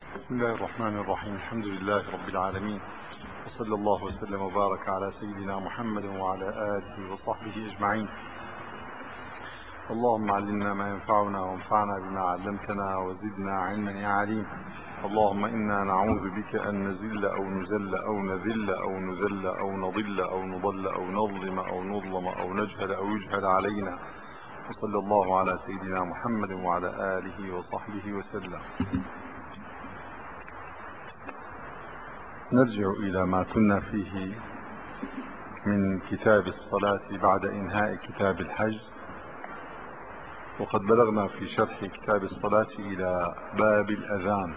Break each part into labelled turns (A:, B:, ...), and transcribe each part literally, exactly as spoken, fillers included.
A: بسم الله الرحمن الرحيم. الحمد لله رب العالمين، وصلى الله وسلم وبارك على سيدنا محمد وعلى آله وصحبه أجمعين. اللهم علمنا ما ينفعنا وانفعنا بما علمتنا وزدنا علما يا عليم. اللهم إنا نعوذ بك أن نزل أو نزل أو نذل أو نذل أو نضل أو نضل أو نظلم أو نظلم أو نجهل أو يجهل علينا. وصلى الله على سيدنا محمد وعلى آله وصحبه وسلم. نرجع إلى ما كنا فيه من كتاب الصلاة بعد إنهاء كتاب الحج، وقد بلغنا في شرح كتاب الصلاة إلى باب الأذان.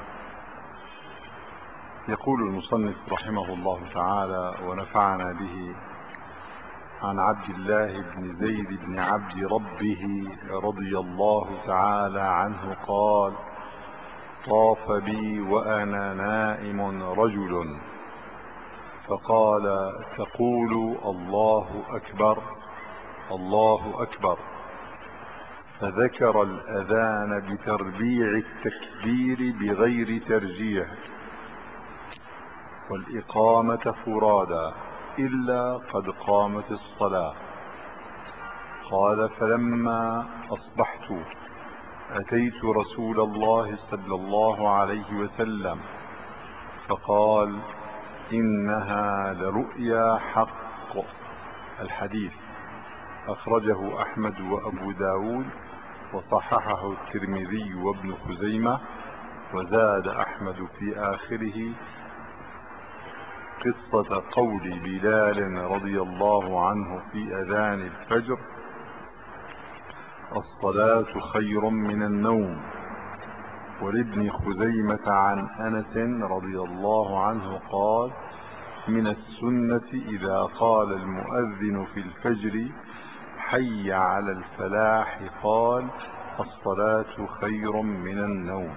A: يقول المصنف رحمه الله تعالى ونفعنا به: عن عبد الله بن زيد بن عبد ربه رضي الله تعالى عنه قال: طاف بي وأنا نائم رجل فقال: تقول الله أكبر الله أكبر، فذكر الأذان بتربيع التكبير بغير ترجيع، والإقامة فرادا إلا قد قامت الصلاة. قال: فلما أصبحت أتيت رسول الله صلى الله عليه وسلم فقال: إنها لرؤيا حق. الحديث أخرجه أحمد وأبو داود وصححه الترمذي وابن خزيمة، وزاد أحمد في آخره قصة قول بلال رضي الله عنه في أذان الفجر: الصلاة خير من النوم. ولابن خزيمة عن أنس رضي الله عنه قال: من السنة إذا قال المؤذن في الفجر حي على الفلاح قال: الصلاة خير من النوم.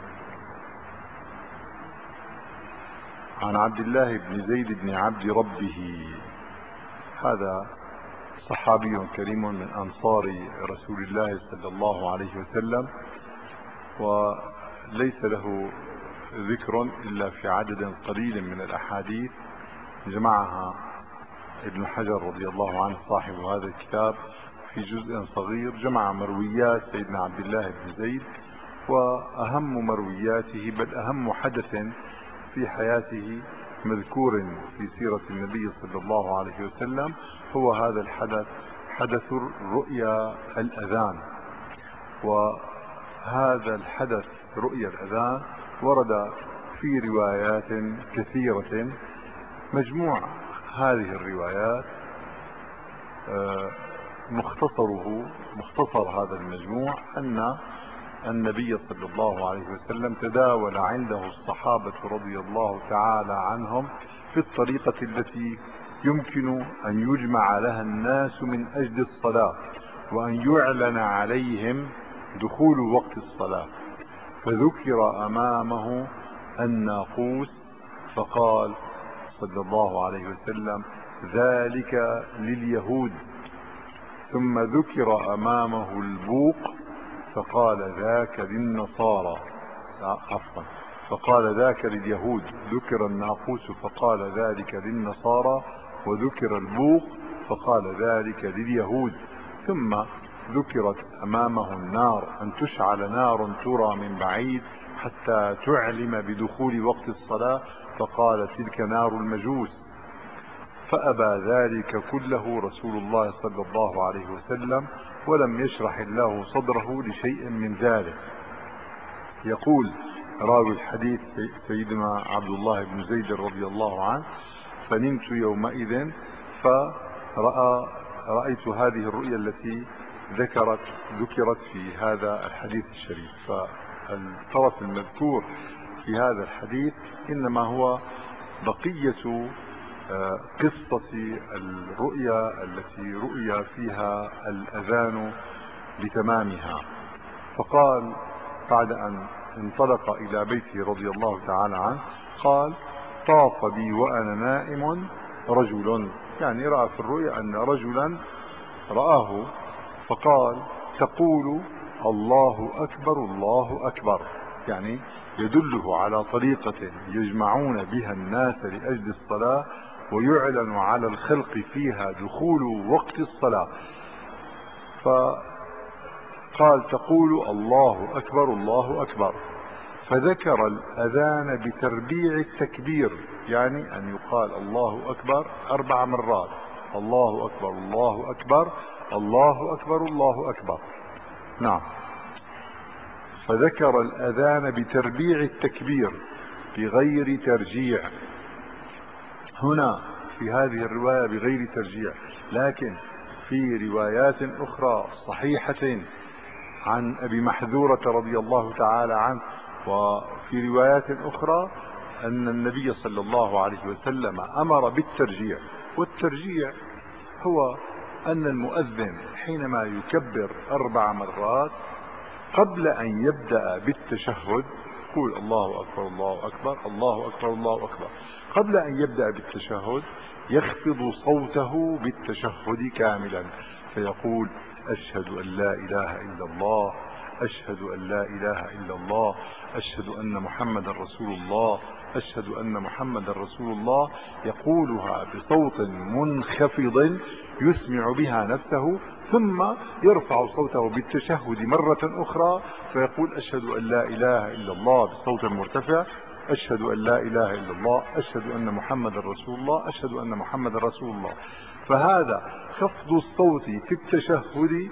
A: عن عبد الله بن زيد بن عبد ربه، هذا صحابي كريم من أنصار رسول الله صلى الله عليه وسلم، وليس له ذكر إلا في عدد قليل من الأحاديث جمعها ابن حجر رضي الله عنه صاحب هذا الكتاب في جزء صغير، جمع مرويات سيدنا عبد الله بن زيد، وأهم مروياته بل أهم حدث في حياته مذكور في سيرة النبي صلى الله عليه وسلم هو هذا الحدث، حدث رؤيا الأذان. وهذا الحدث رؤيا الأذان ورد في روايات كثيرة. مجموع هذه الروايات مختصره مختصر هذا المجموع أن النبي صلى الله عليه وسلم تداول عنده الصحابة رضي الله تعالى عنهم في الطريقة التي يمكن أن يجمع لها الناس من أجل الصلاة، وأن يعلن عليهم دخول وقت الصلاة. فذكر أمامه الناقوس فقال صلى الله عليه وسلم: ذلك لليهود. ثم ذكر أمامه البوق فقال: ذاك للنصارى. عفوا، فقال: ذاك لليهود. ذكر الناقوس فقال: ذلك للنصارى. وذكر البوق فقال: ذلك لليهود. ثم ذكرت أمامه النار، أن تشعل نار ترى من بعيد حتى تعلم بدخول وقت الصلاة، فقال: تلك نار المجوس. فأبى ذلك كله رسول الله صلى الله عليه وسلم، ولم يشرح الله صدره لشيء من ذلك. يقول راوي الحديث سيدنا عبد الله بن زيد رضي الله عنه: فنمت يومئذ فرأى رأيت هذه الرؤيا التي ذكرت ذكرت في هذا الحديث الشريف. فالطرف المذكور في هذا الحديث إنما هو بقية قصة الرؤيا التي رؤيا فيها الأذان بتمامها. فقال بعد أن انطلق إلى بيته رضي الله تعالى عنه قال: طاف بي وأنا نائم رجل، يعني رأى في الرؤيا أن رجلا رآه فقال: تقول الله أكبر الله أكبر، يعني يدله على طريقة يجمعون بها الناس لأجل الصلاة ويعلن على الخلق فيها دخول وقت الصلاة. فقال تقول الله أكبر الله أكبر، فذكر الأذان بتربيع التكبير، يعني أن يقال الله أكبر أربع مرات، الله أكبر الله أكبر الله أكبر الله أكبر. نعم. فذكر الأذان بتربيع التكبير بغير ترجيع. هنا في هذه الرواية بغير ترجيع، لكن في روايات أخرى صحيحة عن أبي محذورة رضي الله تعالى عنه، وفي روايات أخرى أن النبي صلى الله عليه وسلم أمر بالترجيع. والترجيع هو أن المؤذن حينما يكبر أربع مرات قبل أن يبدأ بالتشهد، يقول الله أكبر الله أكبر الله أكبر الله أكبر، قبل أن يبدأ بالتشهد يخفض صوته بالتشهد كاملا، فيقول أشهد أن لا إله إلا الله، أشهد أن لا إله إلا الله، أشهد أن محمد رسول الله، أشهد أن محمد رسول الله، يقولها بصوت منخفض يسمع بها نفسه، ثم يرفع صوته بالتشهد مرة أخرى فيقول أشهد أن لا إله إلا الله بصوت مرتفع، أشهد أن لا إله إلا الله، أشهد أن محمد رسول الله، أشهد أن محمد رسول الله. فهذا خفض الصوت في التشهد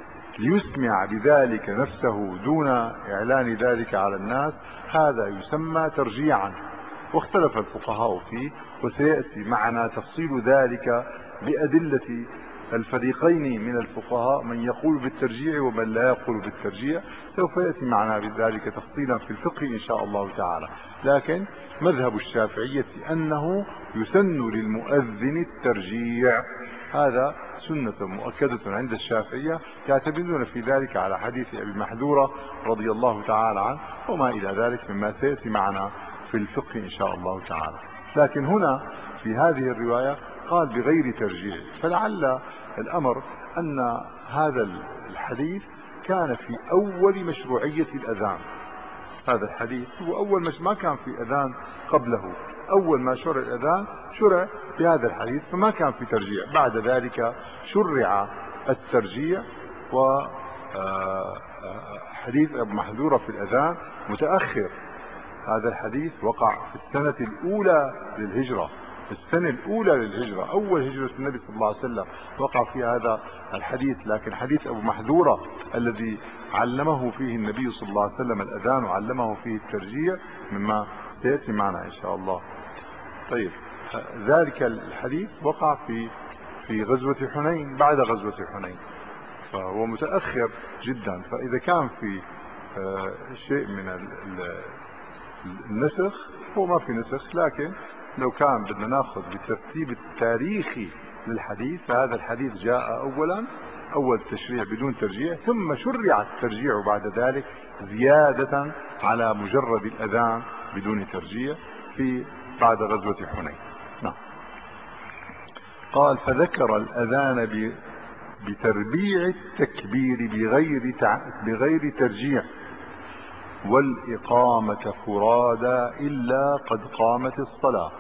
A: ليسمع بذلك نفسه دون إعلان ذلك على الناس، هذا يسمى ترجيعا. واختلف الفقهاء فيه، وسيأتي معنا تفصيل ذلك بأدلة الفريقين من الفقهاء، من يقول بالترجيع ومن لا يقول بالترجيع، سوف يأتي معنا بذلك تفصيلا في الفقه إن شاء الله تعالى. لكن مذهب الشافعية أنه يسن للمؤذن الترجيع، هذا سنة مؤكدة عند الشافعية، يعتمدون في ذلك على حديث أبي محذورة رضي الله تعالى عنه وما إلى ذلك مما سيأتي معنا في الفقه إن شاء الله تعالى. لكن هنا في هذه الرواية قال بغير ترجيع، فلعل الأمر أن هذا الحديث كان في أول مشروعية الأذان. هذا الحديث هو أول مش ما كان في أذان قبله، أول ما شرع الأذان شرع بهذا الحديث، فما كان في ترجيع. بعد ذلك شرع الترجيع، وحديث أبو محذورة في الأذان متأخر. هذا الحديث وقع في السنة الأولى للهجرة، في السنة الأولى للهجرة، أول هجرة النبي صلى الله عليه وسلم وقع في هذا الحديث. لكن حديث أبو محذورة الذي علمه فيه النبي صلى الله عليه وسلم الأذان وعلمه فيه الترجيع مما سيأتي معنا إن شاء الله. طيب، ذلك الحديث وقع في في غزوة حنين، بعد غزوة حنين، فهو متأخر جدا. فإذا كان في شيء من النسخ، هو ما في نسخ، لكن لو كان بدنا ناخذ بالترتيب التاريخي للحديث، فهذا الحديث جاء اولا اول تشريع بدون ترجيع، ثم شرع الترجيع بعد ذلك زيادة على مجرد الاذان بدون ترجيع في بعد غزوة حنين. نعم. قال فذكر الاذان بتربيع التكبير بغير بغير ترجيع والإقامة فرادى إلا قد قامت الصلاة.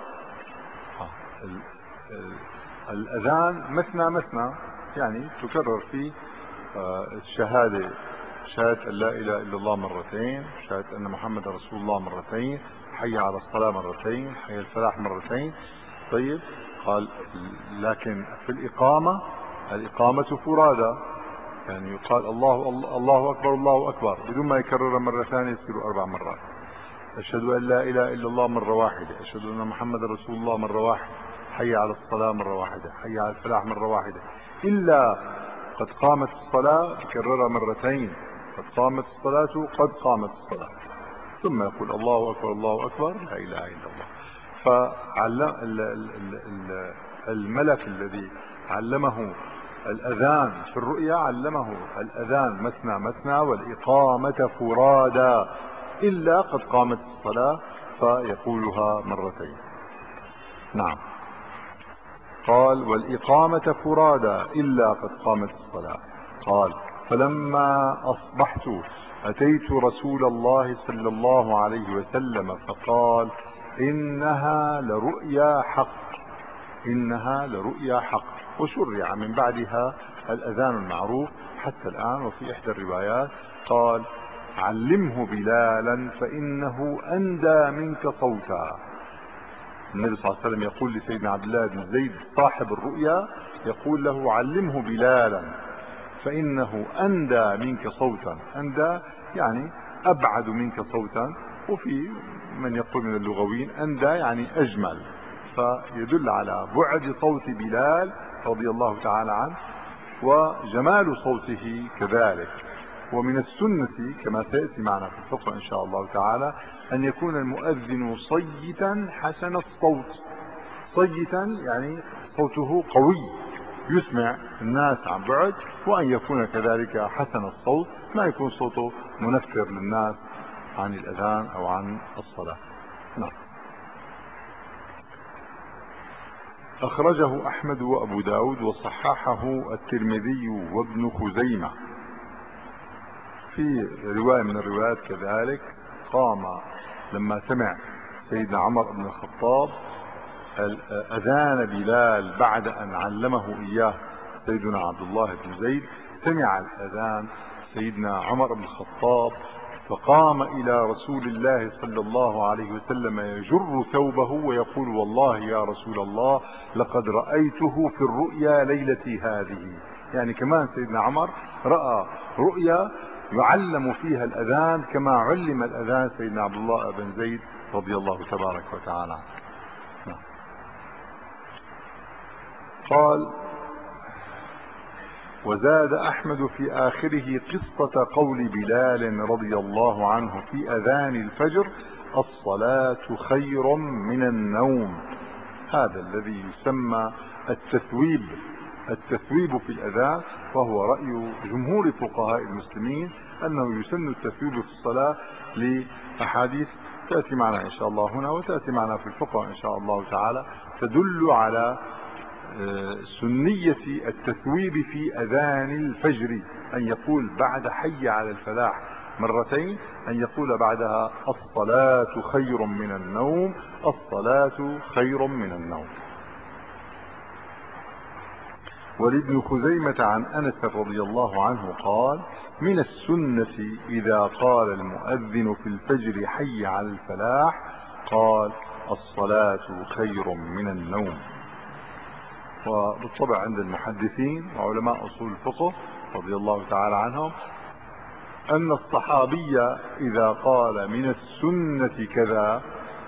A: الأذان مثنى مثنى، يعني تكرر فيه الشهادة، شهادة أن لا إله إلا الله مرتين، شهادة أن محمد رسول الله مرتين، حي على الصلاة مرتين، حي الفلاح مرتين. طيب، قال لكن في الإقامة، الإقامة فرادى، يعني يقال الله الله أكبر الله أكبر بدون ما يكرر مرة ثانية، يصير أربع مرات. أشهد أن لا إله إلا الله مرة واحدة، أشهد أن محمد رسول الله مرة واحدة، حي على الصلاة مرة واحدة، حي على الفلاح مرة واحدة، إلا قد قامت الصلاة بكررها مرتين، قد قامت الصلاة قد قامت الصلاة، ثم يقول الله أكبر الله أكبر لا إله إلا الله. فعلم الملك الذي علمه الأذان في الرؤيا علمه الأذان مثنى مثنى والإقامة فرادى إلا قد قامت الصلاة، فيقولها مرتين. نعم. قال والإقامة فرادى إلا قد قامت الصلاة. قال فلما أصبحت أتيت رسول الله صلى الله عليه وسلم فقال إنها لرؤيا حق، إنها لرؤيا حق. وشرع من بعدها الأذان المعروف حتى الآن. وفي إحدى الروايات قال علمه بلالا فإنه أندى منك صوتا. النبي صلى الله عليه وسلم يقول لسيدنا عبد الله بن زيد صاحب الرؤيا، يقول له علمه بلالا فإنه أندى منك صوتا. أندى يعني أبعد منك صوتا، وفي من يقول من اللغويين أندى يعني أجمل، فيدل على بعد صوت بلال رضي الله تعالى عنه وجمال صوته كذلك. ومن السنة كما سيأتي معنا في الفقه إن شاء الله تعالى أن يكون المؤذن صيتا حسن الصوت. صيتا يعني صوته قوي يسمع الناس عن بعد، وأن يكون كذلك حسن الصوت، ما يكون صوته منفر للناس عن الأذان أو عن الصلاة. نعم. أخرجه أحمد وأبو داود وصححه الترمذي وابن خزيمة. في رواية من الروايات كذلك قام لما سمع سيدنا عمر بن الخطاب أذان بلال بعد أن علمه إياه سيدنا عبد الله بن زيد، سمع الأذان سيدنا عمر بن الخطاب فقام إلى رسول الله صلى الله عليه وسلم يجر ثوبه ويقول والله يا رسول الله لقد رأيته في الرؤيا ليلتي هذه. يعني كمان سيدنا عمر رأى رؤيا يعلم فيها الأذان كما علم الأذان سيدنا عبد الله بن زيد رضي الله تبارك وتعالى عنه. قال وزاد أحمد في آخره قصة قول بلال رضي الله عنه في أذان الفجر الصلاة خير من النوم. هذا الذي يسمى التثويب، التثويب في الأذان، وهو رأي جمهور فقهاء المسلمين أنه يسن التثويب في الصلاة لأحاديث تأتي معنا إن شاء الله هنا وتأتي معنا في الفقه إن شاء الله تعالى تدل على سنية التثويب في أذان الفجر، أن يقول بعد حي على الفلاح مرتين أن يقول بعدها الصلاة خير من النوم، الصلاة خير من النوم. ولابن خزيمة عن أنس رضي الله عنه قال من السنة إذا قال المؤذن في الفجر حي على الفلاح قال الصلاة خير من النوم. وبالطبع عند المحدثين وعلماء أصول الفقه رضي الله تعالى عنهم أن الصحابي إذا قال من السنة كذا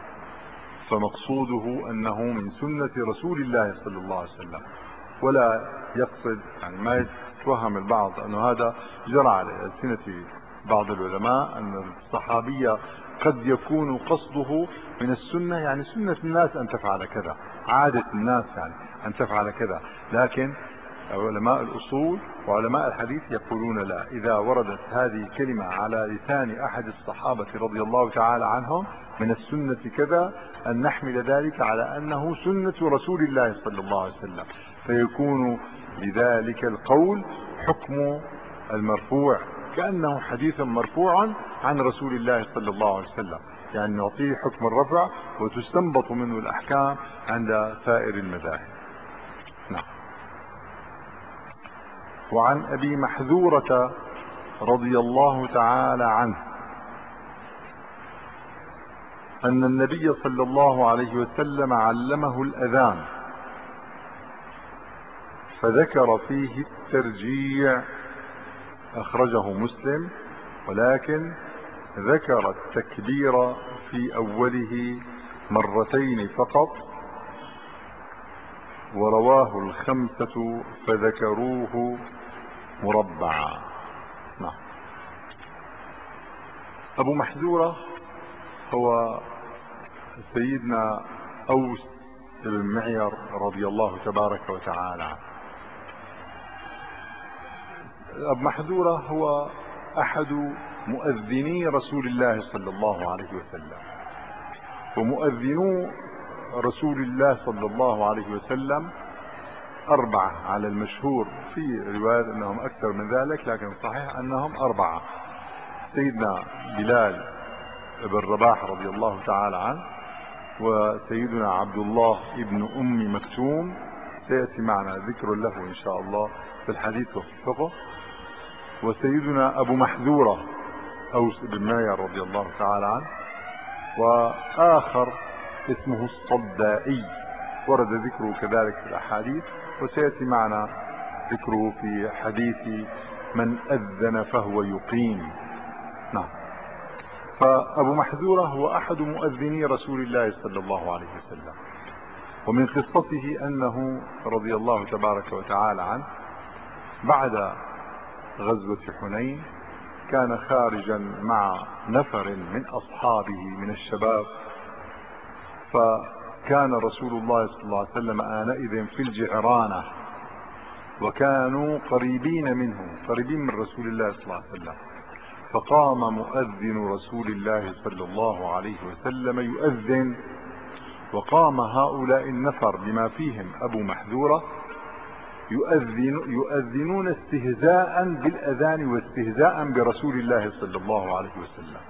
A: فمقصوده أنه من سنة رسول الله صلى الله عليه وسلم، ولا يقصد يعني ما يتوهم البعض أنه هذا جرى على ألسنة بعض العلماء أن الصحابي قد يكون قصده من السنة يعني سنة الناس أن تفعل كذا، عادة الناس يعني أن تفعل كذا. لكن علماء الأصول وعلماء الحديث يقولون لا، إذا وردت هذه الكلمة على لسان أحد الصحابة رضي الله تعالى عنهم من السنة كذا أن نحمل ذلك على أنه سنة رسول الله صلى الله عليه وسلم، فيكون لذلك القول حكم المرفوع كأنه حديث مرفوع عن رسول الله صلى الله عليه وسلم، يعني نعطيه حكم الرفع وتستنبط منه الأحكام عند سائر المذاهب. نعم. وعن أبي محذورة رضي الله تعالى عنه أن النبي صلى الله عليه وسلم علمه الأذان فذكر فيه الترجيع، أخرجه مسلم، ولكن ذكر التكبير في أوله مرتين فقط، ورواه الخمسة فذكروه مربعا. نعم. أبو محذورة هو سيدنا أوس بن معير رضي الله تبارك وتعالى عنه. أبو محذورة هو أحد مؤذني رسول الله صلى الله عليه وسلم، ومؤذنو رسول الله صلى الله عليه وسلم أربعة على المشهور، في رواية أنهم أكثر من ذلك لكن صحيح أنهم أربعة. سيدنا بلال بن رباح رضي الله تعالى عنه، وسيدنا عبد الله ابن أم مكتوم، سيأتي معنا ذكر له إن شاء الله في الحديث وفي الفقه، وسيدنا أبو محذورة أوس بن ماير رضي الله تعالى عنه، وآخر اسمه الصدائي ورد ذكره كذلك في الأحاديث، وسيأتي معنا ذكره في حديث من أذن فهو يقيم. نعم. فأبو محذورة هو أحد مؤذني رسول الله صلى الله عليه وسلم، ومن قصته أنه رضي الله تبارك وتعالى عنه بعد غزوة حنين كان خارجا مع نفر من أصحابه من الشباب، فكان رسول الله صلى الله عليه وسلم آنئذ في الجعرانة، وكانوا قريبين منه، قريبين من رسول الله صلى الله عليه وسلم. فقام مؤذن رسول الله صلى الله عليه وسلم يؤذن، وقام هؤلاء النفر بما فيهم أبو محذورة يؤذن يؤذنون استهزاء بالأذان واستهزاء برسول الله صلى الله عليه وسلم.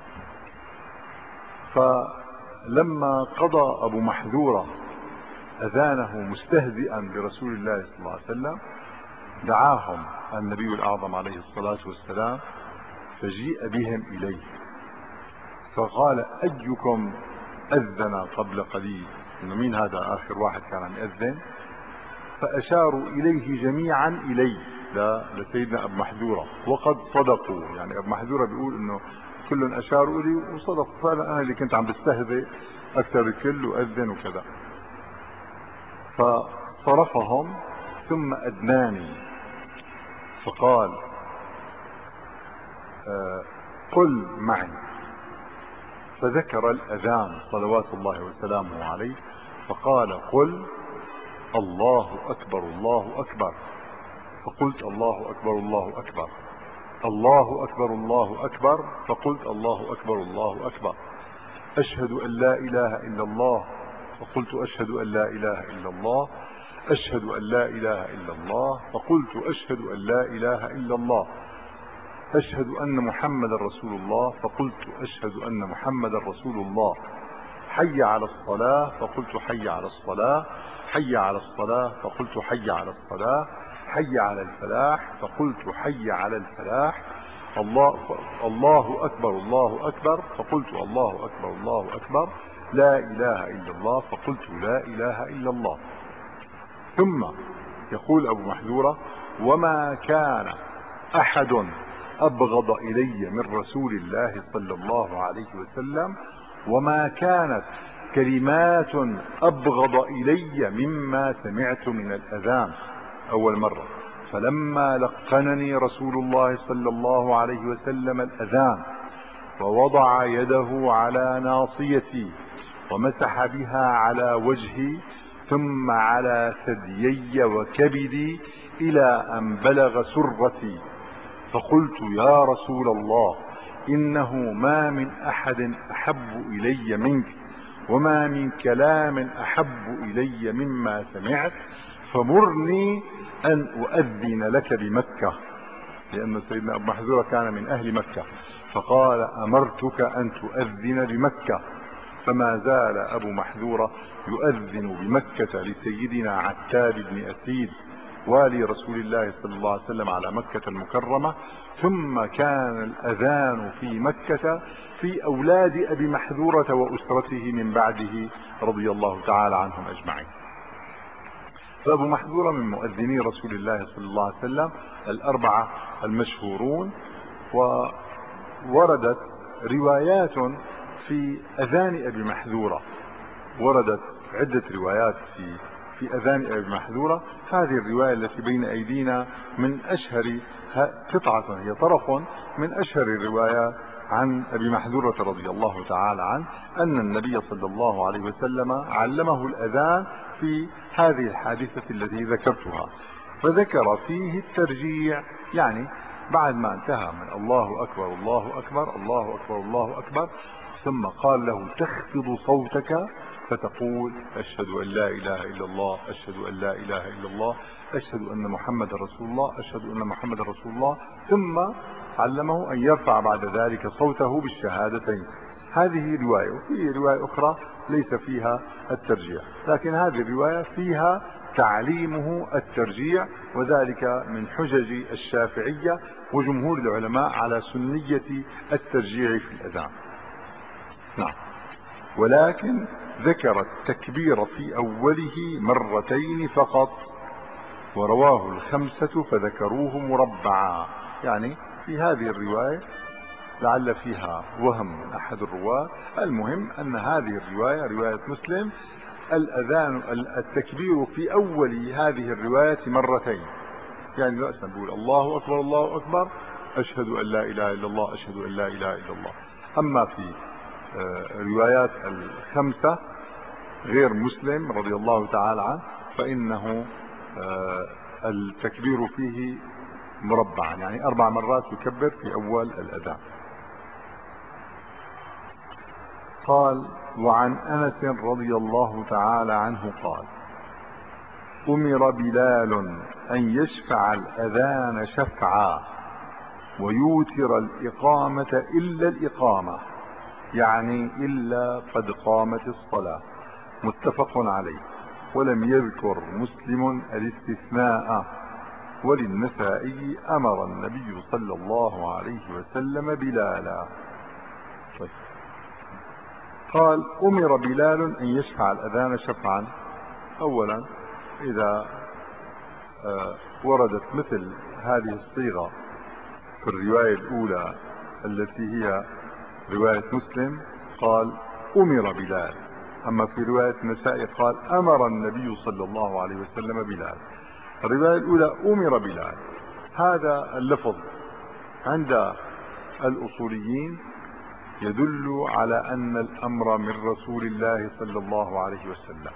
A: فلما قضى أبو محذورة أذانه مستهزئا برسول الله صلى الله عليه وسلم دعاهم النبي الأعظم عليه الصلاة والسلام، فجيء بهم إليه فقال: أيكم أذن قبل قليل؟ إنه مين هذا آخر واحد كان يأذن؟ فأشاروا إليه جميعا إليه لسيدنا أبو محذورة، وقد صدقوا، يعني أبو محذورة بيقول إنه كل أشاروا إلي وصدقوا، فعلا أنا اللي كنت عم بستهزئ أكثر الكل وأذن وكذا. فصرفهم ثم أدناني فقال: آه قل معي. فذكر الأذان صلوات الله وسلامه عليه، فقال: قل الله أكبر الله أكبر. فقلت: الله أكبر الله أكبر. الله أكبر الله أكبر. فقلت: الله أكبر الله أكبر. أشهد أن لا إله إلا الله. فقلت: أشهد أن لا إله إلا الله. أشهد أن لا إله إلا الله. فقلت: أشهد أن لا إله إلا الله. أشهد أن محمد رسول الله. فقلت: أشهد أن محمد رسول الله. حي على الصلاة. فقلت: حي على الصلاة. حي على الصلاة. فقلت: حي على الصلاة. حي على الفلاح. فقلت: حي على الفلاح. الله الله أكبر الله أكبر. فقلت: الله أكبر الله أكبر. لا إله إلا الله. فقلت: لا إله إلا الله. ثم يقول أبو محذورة: وما كان أحد أبغض إلي من رسول الله صلى الله عليه وسلم، وما كانت كلمات أبغض إلي مما سمعت من الأذان أول مرة. فلما لقنني رسول الله صلى الله عليه وسلم الأذان ووضع يده على ناصيتي ومسح بها على وجهي ثم على ثديي وكبدي إلى أن بلغ سرتي، فقلت: يا رسول الله، إنه ما من أحد أحب إلي منك، وما من كلام أحب إلي مما سمعت، فمرني أن أؤذن لك بمكة، لأن سيدنا أبو محذورة كان من أهل مكة. فقال: أمرتك أن تؤذن بمكة. فما زال أبو محذورة يؤذن بمكة لسيدنا عتاب بن أسيد والي رسول الله صلى الله عليه وسلم على مكة المكرمة. ثم كان الأذان في مكة في أولاد أبي محذورة وأسرته من بعده رضي الله تعالى عنهم أجمعين. فأبو محذورة من مؤذني رسول الله صلى الله عليه وسلم الأربعة المشهورون، ووردت روايات في أذان أبي محذورة، وردت عدة روايات في في أذان أبي محذورة. هذه الرواية التي بين أيدينا من أشهر قطعة، هي طرف من أشهر الروايات عن أبي محذورة رضي الله تعالى عنه، أن النبي صلى الله عليه وسلم علمه الأذان في هذه الحادثة التي ذكرتها. فذكر فيه الترجيع، يعني بعد ما انتهى من الله أكبر الله أكبر الله أكبر الله أكبر، ثم قال له: تخفض صوتك فتقول: أشهد أن لا إله إلا الله. أشهد أن لا إله إلا الله. أشهد أن محمد رسول الله. أشهد أن محمد رسول الله. ثم علمه أن يرفع بعد ذلك صوته بالشهادتين. هذه رواية، وفي رواية أخرى ليس فيها الترجيع، لكن هذه الرواية فيها تعليمه الترجيع، وذلك من حجج الشافعية وجمهور العلماء على سنية الترجيع في الأذان. نعم. ولكن ذكر التكبير في أوله مرتين فقط، ورواه الخمسة فذكروه مربعا. يعني في هذه الرواية لعل فيها وهم من أحد الرواة، المهم أن هذه الرواية رواية مسلم الأذان التكبير في أول هذه الرواية مرتين، يعني رأسا بقول الله أكبر الله أكبر أشهد أن لا إله إلا الله أشهد أن لا إله إلا الله. أما في روايات الخمسة غير مسلم رضي الله تعالى عنه فإنه التكبير فيه مربعا، يعني أربع مرات يكبر في أول الأذان. قال: وعن أنس رضي الله تعالى عنه قال: أمر بلال أن يشفع الأذان شفعا ويوتر الإقامة إلا الإقامة، يعني إلا قد قامت الصلاة. متفق عليه، ولم يذكر مسلم الاستثناء. وللنسائي: أمر النبي صلى الله عليه وسلم بلالا. طيب. قال: أمر بلال أن يشفع الأذان شفعا. أولا، إذا وردت مثل هذه الصيغة في الرواية الأولى التي هي رواية مسلم قال أمر بلال، أما في رواية النسائي قال أمر النبي صلى الله عليه وسلم بلال. الرواية الأولى أمر بلال، هذا اللفظ عند الأصوليين يدل على أن الأمر من رسول الله صلى الله عليه وسلم،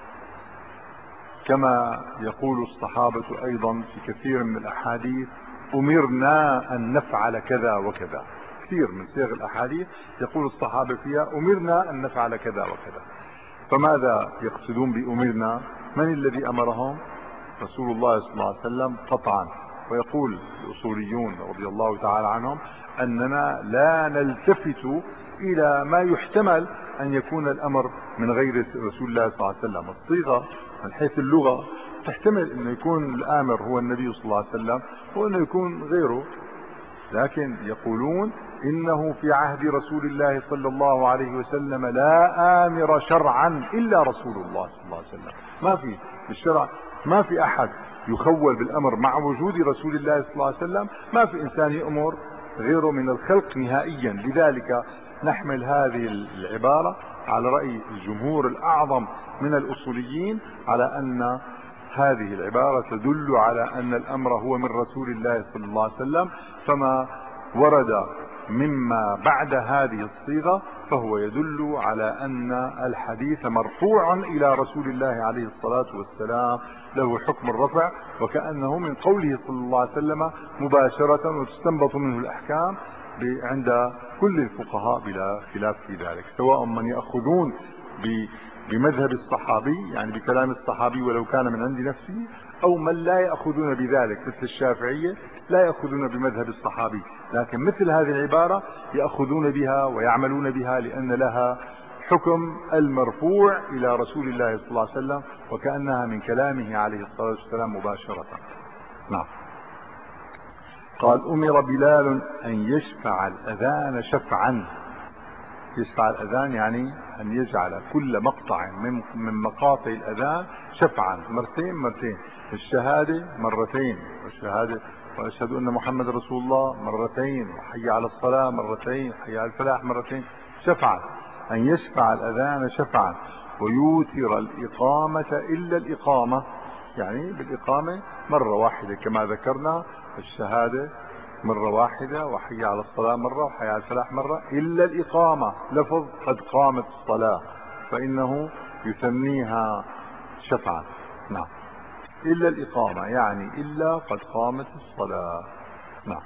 A: كما يقول الصحابة أيضا في كثير من الأحاديث أمرنا أن نفعل كذا وكذا. كثير من صيغ الأحاديث يقول الصحابة فيها أمرنا أن نفعل كذا وكذا. فماذا يقصدون بأمرنا؟ من الذي أمرهم؟ رسول الله صلى الله عليه وسلم قطعا. ويقول الأصوليون رضي الله تعالى عنهم أننا لا نلتفت إلى ما يحتمل أن يكون الأمر من غير رسول الله صلى الله عليه وسلم. الصيغة من حيث اللغة تحتمل أنه يكون الآمر هو النبي صلى الله عليه وسلم وأنه يكون غيره، لكن يقولون إنه في عهد رسول الله صلى الله عليه وسلم لا آمر شرعا إلا رسول الله صلى الله عليه وسلم. ما في بالشرع، ما في أحد يخول بالأمر مع وجود رسول الله صلى الله عليه وسلم، ما في إنسان يأمر غيره من الخلق نهائيا. لذلك نحمل هذه العبارة على رأي الجمهور الأعظم من الأصوليين على أن هذه العبارة تدل على أن الأمر هو من رسول الله صلى الله عليه وسلم، فما ورد مما بعد هذه الصيغة فهو يدل على أن الحديث مرفوع إلى رسول الله عليه الصلاة والسلام، له حكم الرفع، وكأنه من قوله صلى الله عليه وسلم مباشرة، وتستنبط منه الأحكام عند كل الفقهاء بلا خلاف في ذلك، سواء من يأخذون بمذهب الصحابي يعني بكلام الصحابي ولو كان من عند نفسه، أو من لا يأخذون بذلك مثل الشافعية لا يأخذون بمذهب الصحابي، لكن مثل هذه العبارة يأخذون بها ويعملون بها لأن لها حكم المرفوع إلى رسول الله صلى الله عليه وسلم، وكأنها من كلامه عليه الصلاة والسلام مباشرة. نعم. قال أمر بلال أن يشفع الأذان شفعا. يشفع الأذان يعني أن يجعل كل مقطع من مقاطع الأذان شفعا، مرتين مرتين. الشهادة مرتين، والشهادة وأشهد أن محمد رسول الله مرتين، وحي على الصلاة مرتين، حي على الفلاح مرتين، شفعا. أن يشفع الأذان شفعا ويوتر الإقامة إلا الإقامة، يعني بالإقامة مرة واحدة كما ذكرنا، الشهادة مرة واحدة، وحي على الصلاة مرة، وحي على الفلاح مرة، إلا الإقامة لفظ قد قامت الصلاة فإنه يثنيها شفعا. نعم. إلا الإقامة يعني إلا قد قامت الصلاة. نعم.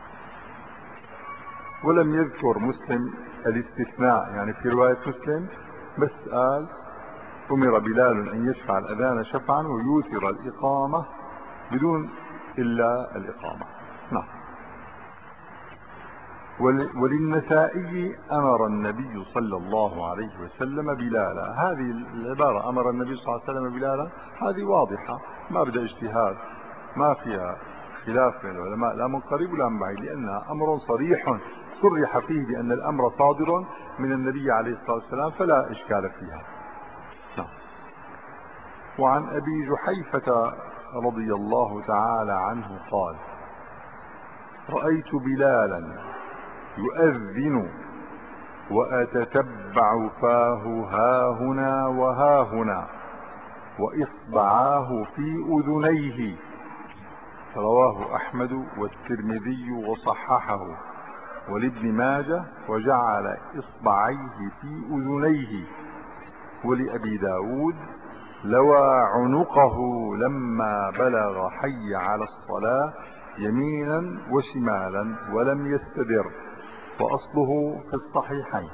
A: ولم يذكر مسلم الاستثناء، يعني في رواية مسلم بس قال أمر بلال أن يشفع الأذان شفعا ويوتر الإقامة بدون إلا الإقامة. نعم. وللنسائي أمر النبي صلى الله عليه وسلم بلالا. هذه العبارة أمر النبي صلى الله عليه وسلم بلالا هذه واضحة، ما بدأ اجتهاد، ما فيها خلاف بين العلماء لا من قريب ولا من بعيد، لأنها أمر صريح صرح فيه بأن الأمر صادر من النبي عليه الصلاة والسلام، فلا إشكال فيها. نعم. وعن أبي جحيفة رضي الله تعالى عنه قال: رأيت بلالا يؤذن وأتتبع فاه هاهنا وهاهنا وإصبعاه في أذنيه. رواه أحمد والترمذي وصححه، ولابن ماجه وجعل إصبعيه في أذنيه، ولأبي داود لوى عنقه لما بلغ حي على الصلاة يمينا وشمالا ولم يستدر، وأصله في الصحيحين.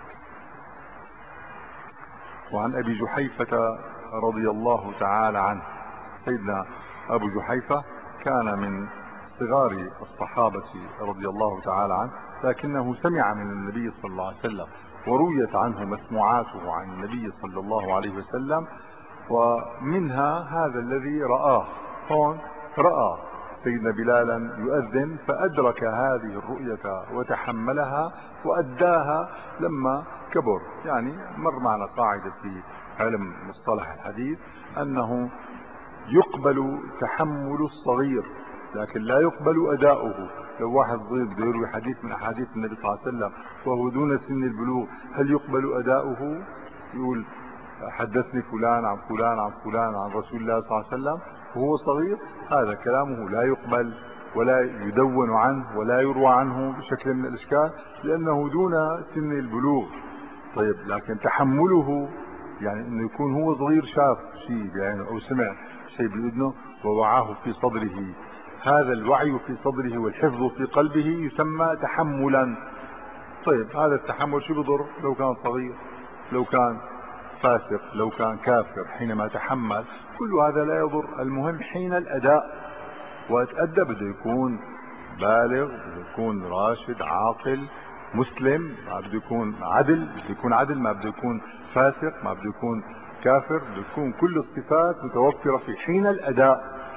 A: وعن أبي جحيفة رضي الله تعالى عنه، سيدنا أبو جحيفة كان من صغار الصحابة رضي الله تعالى عنه، لكنه سمع من النبي صلى الله عليه وسلم ورويت عنه مسموعاته عن النبي صلى الله عليه وسلم، ومنها هذا الذي رآه هون. رأى سيدنا بلالا يؤذن فأدرك هذه الرؤية وتحملها وأداها لما كبر. يعني مر معنا قاعدة في علم مصطلح الحديث أنه يقبل تحمل الصغير لكن لا يقبل أداؤه. لو واحد صغير بده يروي حديث من أحاديث النبي صلى الله عليه وسلم وهو دون سن البلوغ، هل يقبل أداؤه؟ يقول حدثني فلان عن فلان عن فلان عن رسول الله صلى الله عليه وسلم وهو صغير، هذا كلامه لا يقبل ولا يدون عنه ولا يروى عنه بشكل من الاشكال، لانه دون سن البلوغ. طيب لكن تحمله، يعني انه يكون هو صغير شاف شيء بعينه او سمع شيء باذنه ووعاه في صدره، هذا الوعي في صدره والحفظ في قلبه يسمى تحملا. طيب هذا التحمل شو بضر؟ لو كان صغير، لو كان فاسق، لو كان كافر، حينما تحمل كل هذا لا يضر. المهم حين الأداء، وأتأدى بده يكون بالغ، بده يكون راشد عاقل مسلم، ما بده يكون عدل، بده يكون عدل، ما بده يكون فاسق، ما بده يكون كافر، بده يكون كل الصفات متوفرة في حين الأداء.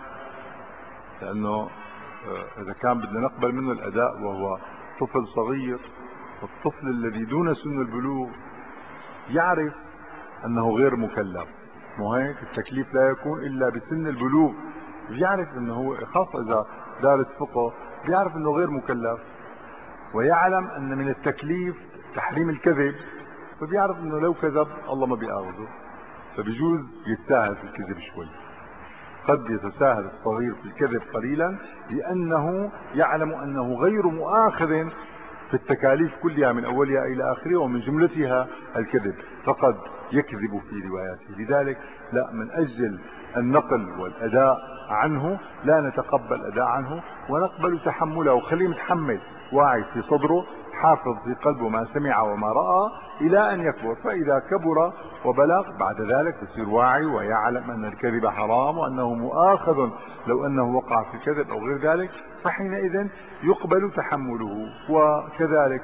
A: لأنه إذا كان بدنا نقبل منه الأداء وهو طفل صغير، الطفل الذي دون سن البلوغ يعرف أنه غير مكلف، مو هيك؟ التكليف لا يكون إلا بسن البلوغ. بيعرف أنه هو، خاصة إذا دارس فقه، بيعرف أنه غير مكلف، ويعلم أن من التكليف تحريم الكذب، فبيعرف أنه لو كذب الله ما بيآخذه، فبيجوز يتساهل في الكذب شوي. قد يتساهل الصغير في الكذب قليلا لأنه يعلم أنه غير مؤاخذ في التكاليف كلها من أولها إلى آخرها، ومن جملتها الكذب، فقد يكذب في رواياته. لذلك لا، من أجل النقل والأداء عنه لا نتقبل أداء عنه ونقبل تحمله، وخليه متحمل واعي في صدره، حافظ في قلبه ما سمع وما رأى إلى أن يكبر. فإذا كبر وبلغ بعد ذلك يصير واعي ويعلم أن الكذب حرام وأنه مؤاخذ لو أنه وقع في الكذب أو غير ذلك، فحينئذ يقبل تحمله. وكذلك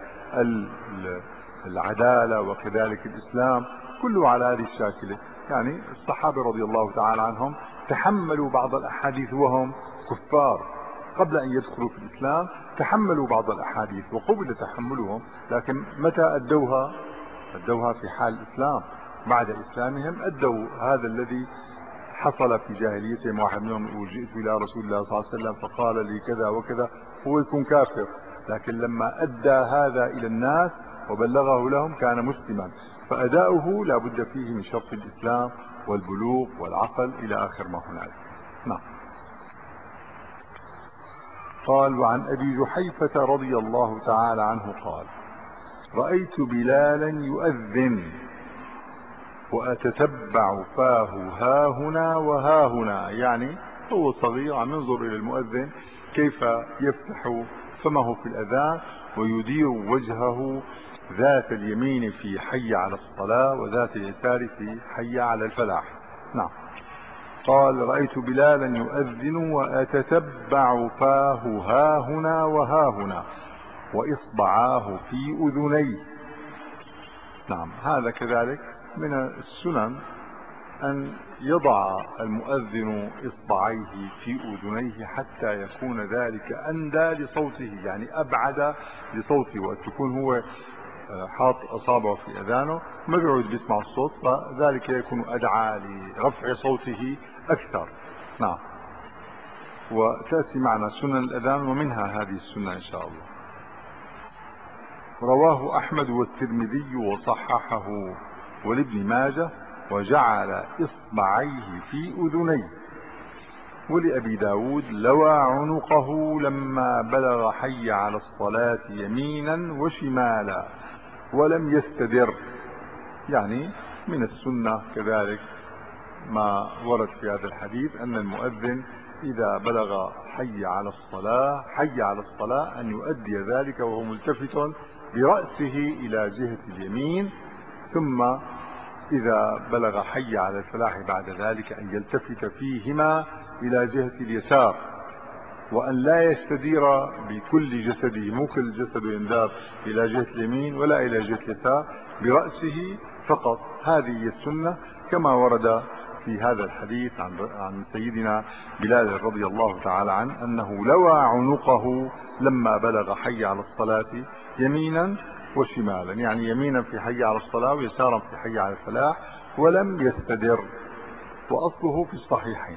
A: العدالة وكذلك الإسلام كله على هذه الشاكلة. يعني الصحابة رضي الله تعالى عنهم تحملوا بعض الأحاديث وهم كفار قبل أن يدخلوا في الإسلام، تحملوا بعض الأحاديث وقبل تحملهم، لكن متى أدوها؟ أدوها في حال الإسلام. بعد إسلامهم أدوا هذا الذي حصل في جاهليتهم. واحد منهم يقول جئت إلى رسول الله صلى الله عليه وسلم فقال لي كذا وكذا، هو يكون كافر، لكن لما أدى هذا إلى الناس وبلغه لهم كان مسلما، فأداؤه لا بد فيه من شرط الإسلام والبلوغ والعقل إلى آخر ما هنالك. نعم. قال: وعن أبي جحيفة رضي الله تعالى عنه قال: رأيت بلالا يؤذن وأتتبع فاه هاهنا وهاهنا، يعني هو صغير عم ينظر إلى المؤذن كيف يفتح فمه في الأذان ويدير وجهه ذات اليمين في حي على الصلاة وذات اليسار في حي على الفلاح. نعم. قال: رأيت بلالا يؤذن وأتتبع فاه هاهنا وهاهنا وإصبعاه في أذنيه. نعم، هذا كذلك من السنن أن يضع المؤذن إصبعيه في أذنيه حتى يكون ذلك أندى لصوته، يعني أبعد لصوته، وتكون هو حاط أصابعه في أذانه ما بيعود بيسمع الصوت، فذلك يكون أدعى لرفع صوته أكثر. نعم، وتأتي معنا سنن الأذان ومنها هذه السنة إن شاء الله. رواه أحمد والترمذي وصححه ولابن ماجه وجعل إصبعيه في أذنيه. ولأبي داود لوى عنقه لما بلغ حي على الصلاة يمينا وشمالا ولم يستدر. يعني من السنة كذلك ما ورد في هذا الحديث أن المؤذن إذا بلغ حي على الصلاة حي على الصلاة أن يؤدي ذلك وهو ملتفت برأسه إلى جهة اليمين، ثم إذا بلغ حي على الفلاح بعد ذلك أن يلتفت فيهما إلى جهة اليسار، وأن لا يستدير بكل جسده، مو كل جسده ينذاب إلى جهة اليمين ولا إلى جهة اليسار، برأسه فقط. هذه السنة كما ورد في هذا الحديث عن عن سيدنا بلال رضي الله تعالى عنه أنه لوى عنقه لما بلغ حي على الصلاة يمينا وشمالا، يعني يمينا في حي على الصلاة ويسارا في حي على الفلاح، ولم يستدر، وأصله في الصحيحين.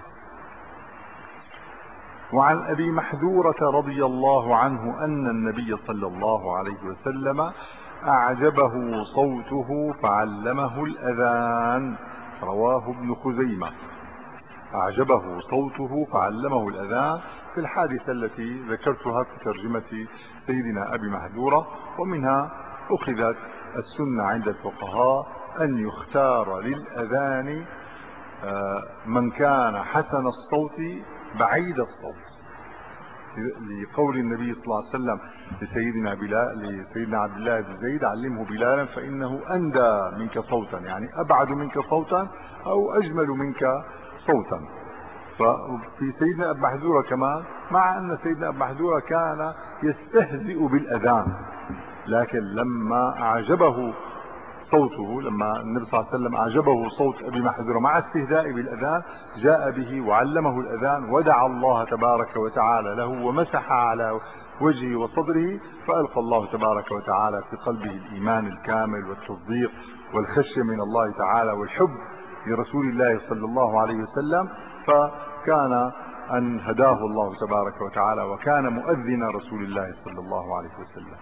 A: وعن أبي محذورة رضي الله عنه أن النبي صلى الله عليه وسلم أعجبه صوته فعلمه الأذان. رواه ابن خزيمة. أعجبه صوته فعلمه الأذان في الحادثة التي ذكرتها في ترجمة سيدنا أبي محذورة. ومنها أخذت السنة عند الفقهاء أن يختار للأذان من كان حسن الصوت بعيد الصوت، لقول النبي صلى الله عليه وسلم لسيدنا بلال لسيدنا عبد الله بن زيد علمه بلالا فإنه أندى منك صوتا، يعني أبعد منك صوتا أو أجمل منك صوتا. ففي سيدنا أبي محذورة كمان، مع أن سيدنا أبي محذورة كان يستهزئ بالأذان، لكن لما أعجبه صوته، لما النبي صلى الله عليه وسلم أعجبه صوت أبي محذورة مع استهزائه بالأذان، جاء به وعلمه الأذان ودعا الله تبارك وتعالى له ومسح على وجهه وصدره، فألقى الله تبارك وتعالى في قلبه الإيمان الكامل والتصديق والخشية من الله تعالى والحب لرسول الله صلى الله عليه وسلم، فكان أن هداه الله تبارك وتعالى وكان مؤذن رسول الله صلى الله عليه وسلم.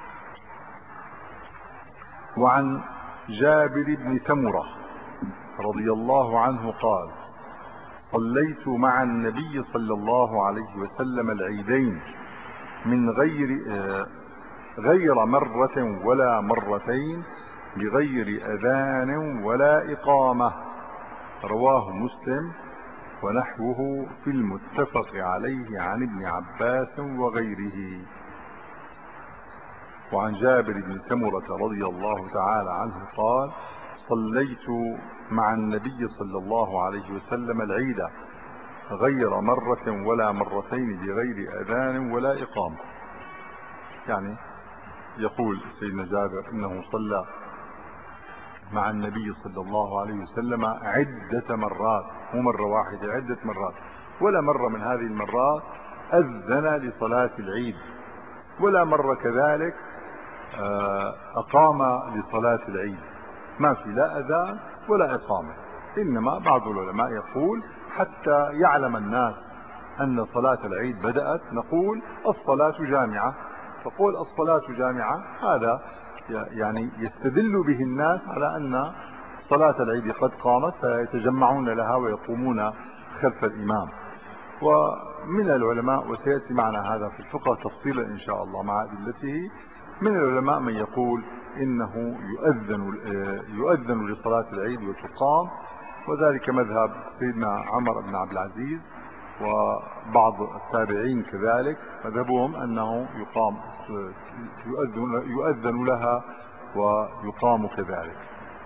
A: وعن جابر بن سمرة رضي الله عنه قال: صليت مع النبي صلى الله عليه وسلم العيدين من غير غير مرة ولا مرتين بغير أذان ولا إقامة. رواه مسلم ونحوه في المتفق عليه عن ابن عباس وغيره. وعن جابر بن سمرة رضي الله تعالى عنه قال: صليت مع النبي صلى الله عليه وسلم العيد غير مرة ولا مرتين بغير أذان ولا إقامة. يعني يقول سيدنا جابر إنه صلى مع النبي صلى الله عليه وسلم عدة مرات، مو مرة واحدة، عدة مرات، ولا مرة من هذه المرات أذن لصلاة العيد، ولا مرة كذلك أقام لصلاة العيد، ما في لا أذان ولا إقامة. إنما بعض العلماء يقول حتى يعلم الناس أن صلاة العيد بدأت نقول الصلاة جامعة، فقول الصلاة جامعة هذا يعني يستدل به الناس على أن صلاة العيد قد قامت فيتجمعون لها ويقومون خلف الإمام. ومن العلماء، وسيأتي معنا هذا في الفقه تفصيلا إن شاء الله مع أدلته، من العلماء من يقول إنه يؤذن يؤذن لصلاة العيد وتقام، وذلك مذهب سيدنا عمر بن عبد العزيز وبعض التابعين كذلك، مذهبهم أنه يقام يؤذن يؤذن لها ويقام كذلك.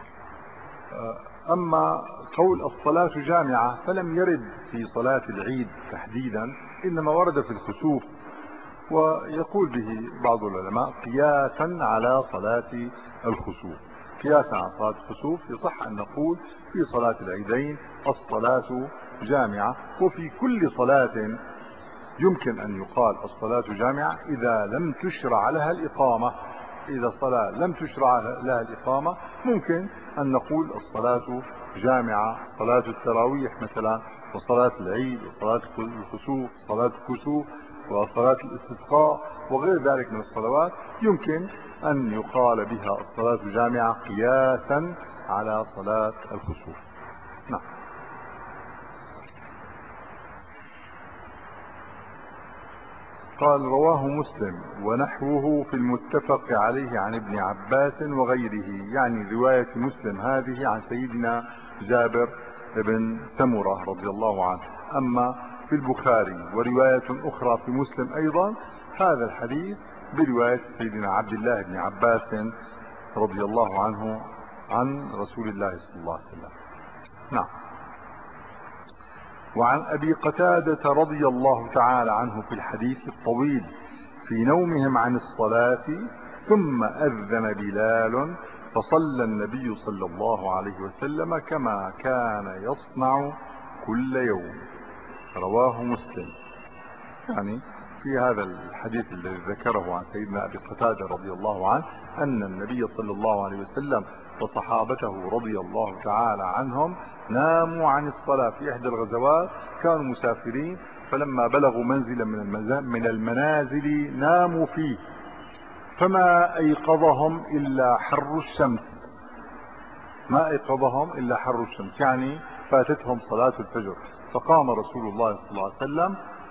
A: أما قول الصلاة جامعة فلم يرد في صلاة العيد تحديدا، إنما ورد في الخسوف ويقول به بعض العلماء قياسا على صلاة الخسوف. قياسا على صلاة الخسوف يصح أن نقول في صلاة العيدين الصلاة جامعة، وفي كل صلاة يمكن أن يقال الصلاة جامعة إذا لم تشرع لها الإقامة. إذا صلاة لم تشرع لها الإقامة ممكن أن نقول الصلاة جامعة، صلاة التراويح مثلا، وصلاة العيد، وصلاة الخسوف، صلاة الكسوف، وصلاة الاستسقاء، وغير ذلك من الصلوات يمكن أن يقال بها الصلاة جامعة قياسا على صلاة الخسوف. نعم. قال رواه مسلم ونحوه في المتفق عليه عن ابن عباس وغيره، يعني رواية مسلم هذه عن سيدنا جابر بن سمرة رضي الله عنه. أما في البخاري ورواية أخرى في مسلم أيضا هذا الحديث برواية سيدنا عبد الله بن عباس رضي الله عنه عن رسول الله صلى الله عليه وسلم. نعم. وعن أبي قتادة رضي الله تعالى عنه في الحديث الطويل في نومهم عن الصلاة ثم أذن بلال فصلى النبي صلى الله عليه وسلم كما كان يصنع كل يوم. رواه مسلم. يعني في هذا الحديث الذي ذكره عن سيدنا أبي قتادة رضي الله عنه أن النبي صلى الله عليه وسلم وصحابته رضي الله تعالى عنهم ناموا عن الصلاة في إحدى الغزوات، كانوا مسافرين فلما بلغوا منزلا من المنازل ناموا فيه، فما أيقظهم إلا حر الشمس. ما أيقظهم إلا حر الشمس، يعني فاتتهم صلاة الفجر. فقام رسول الله صلى الله عليه وسلم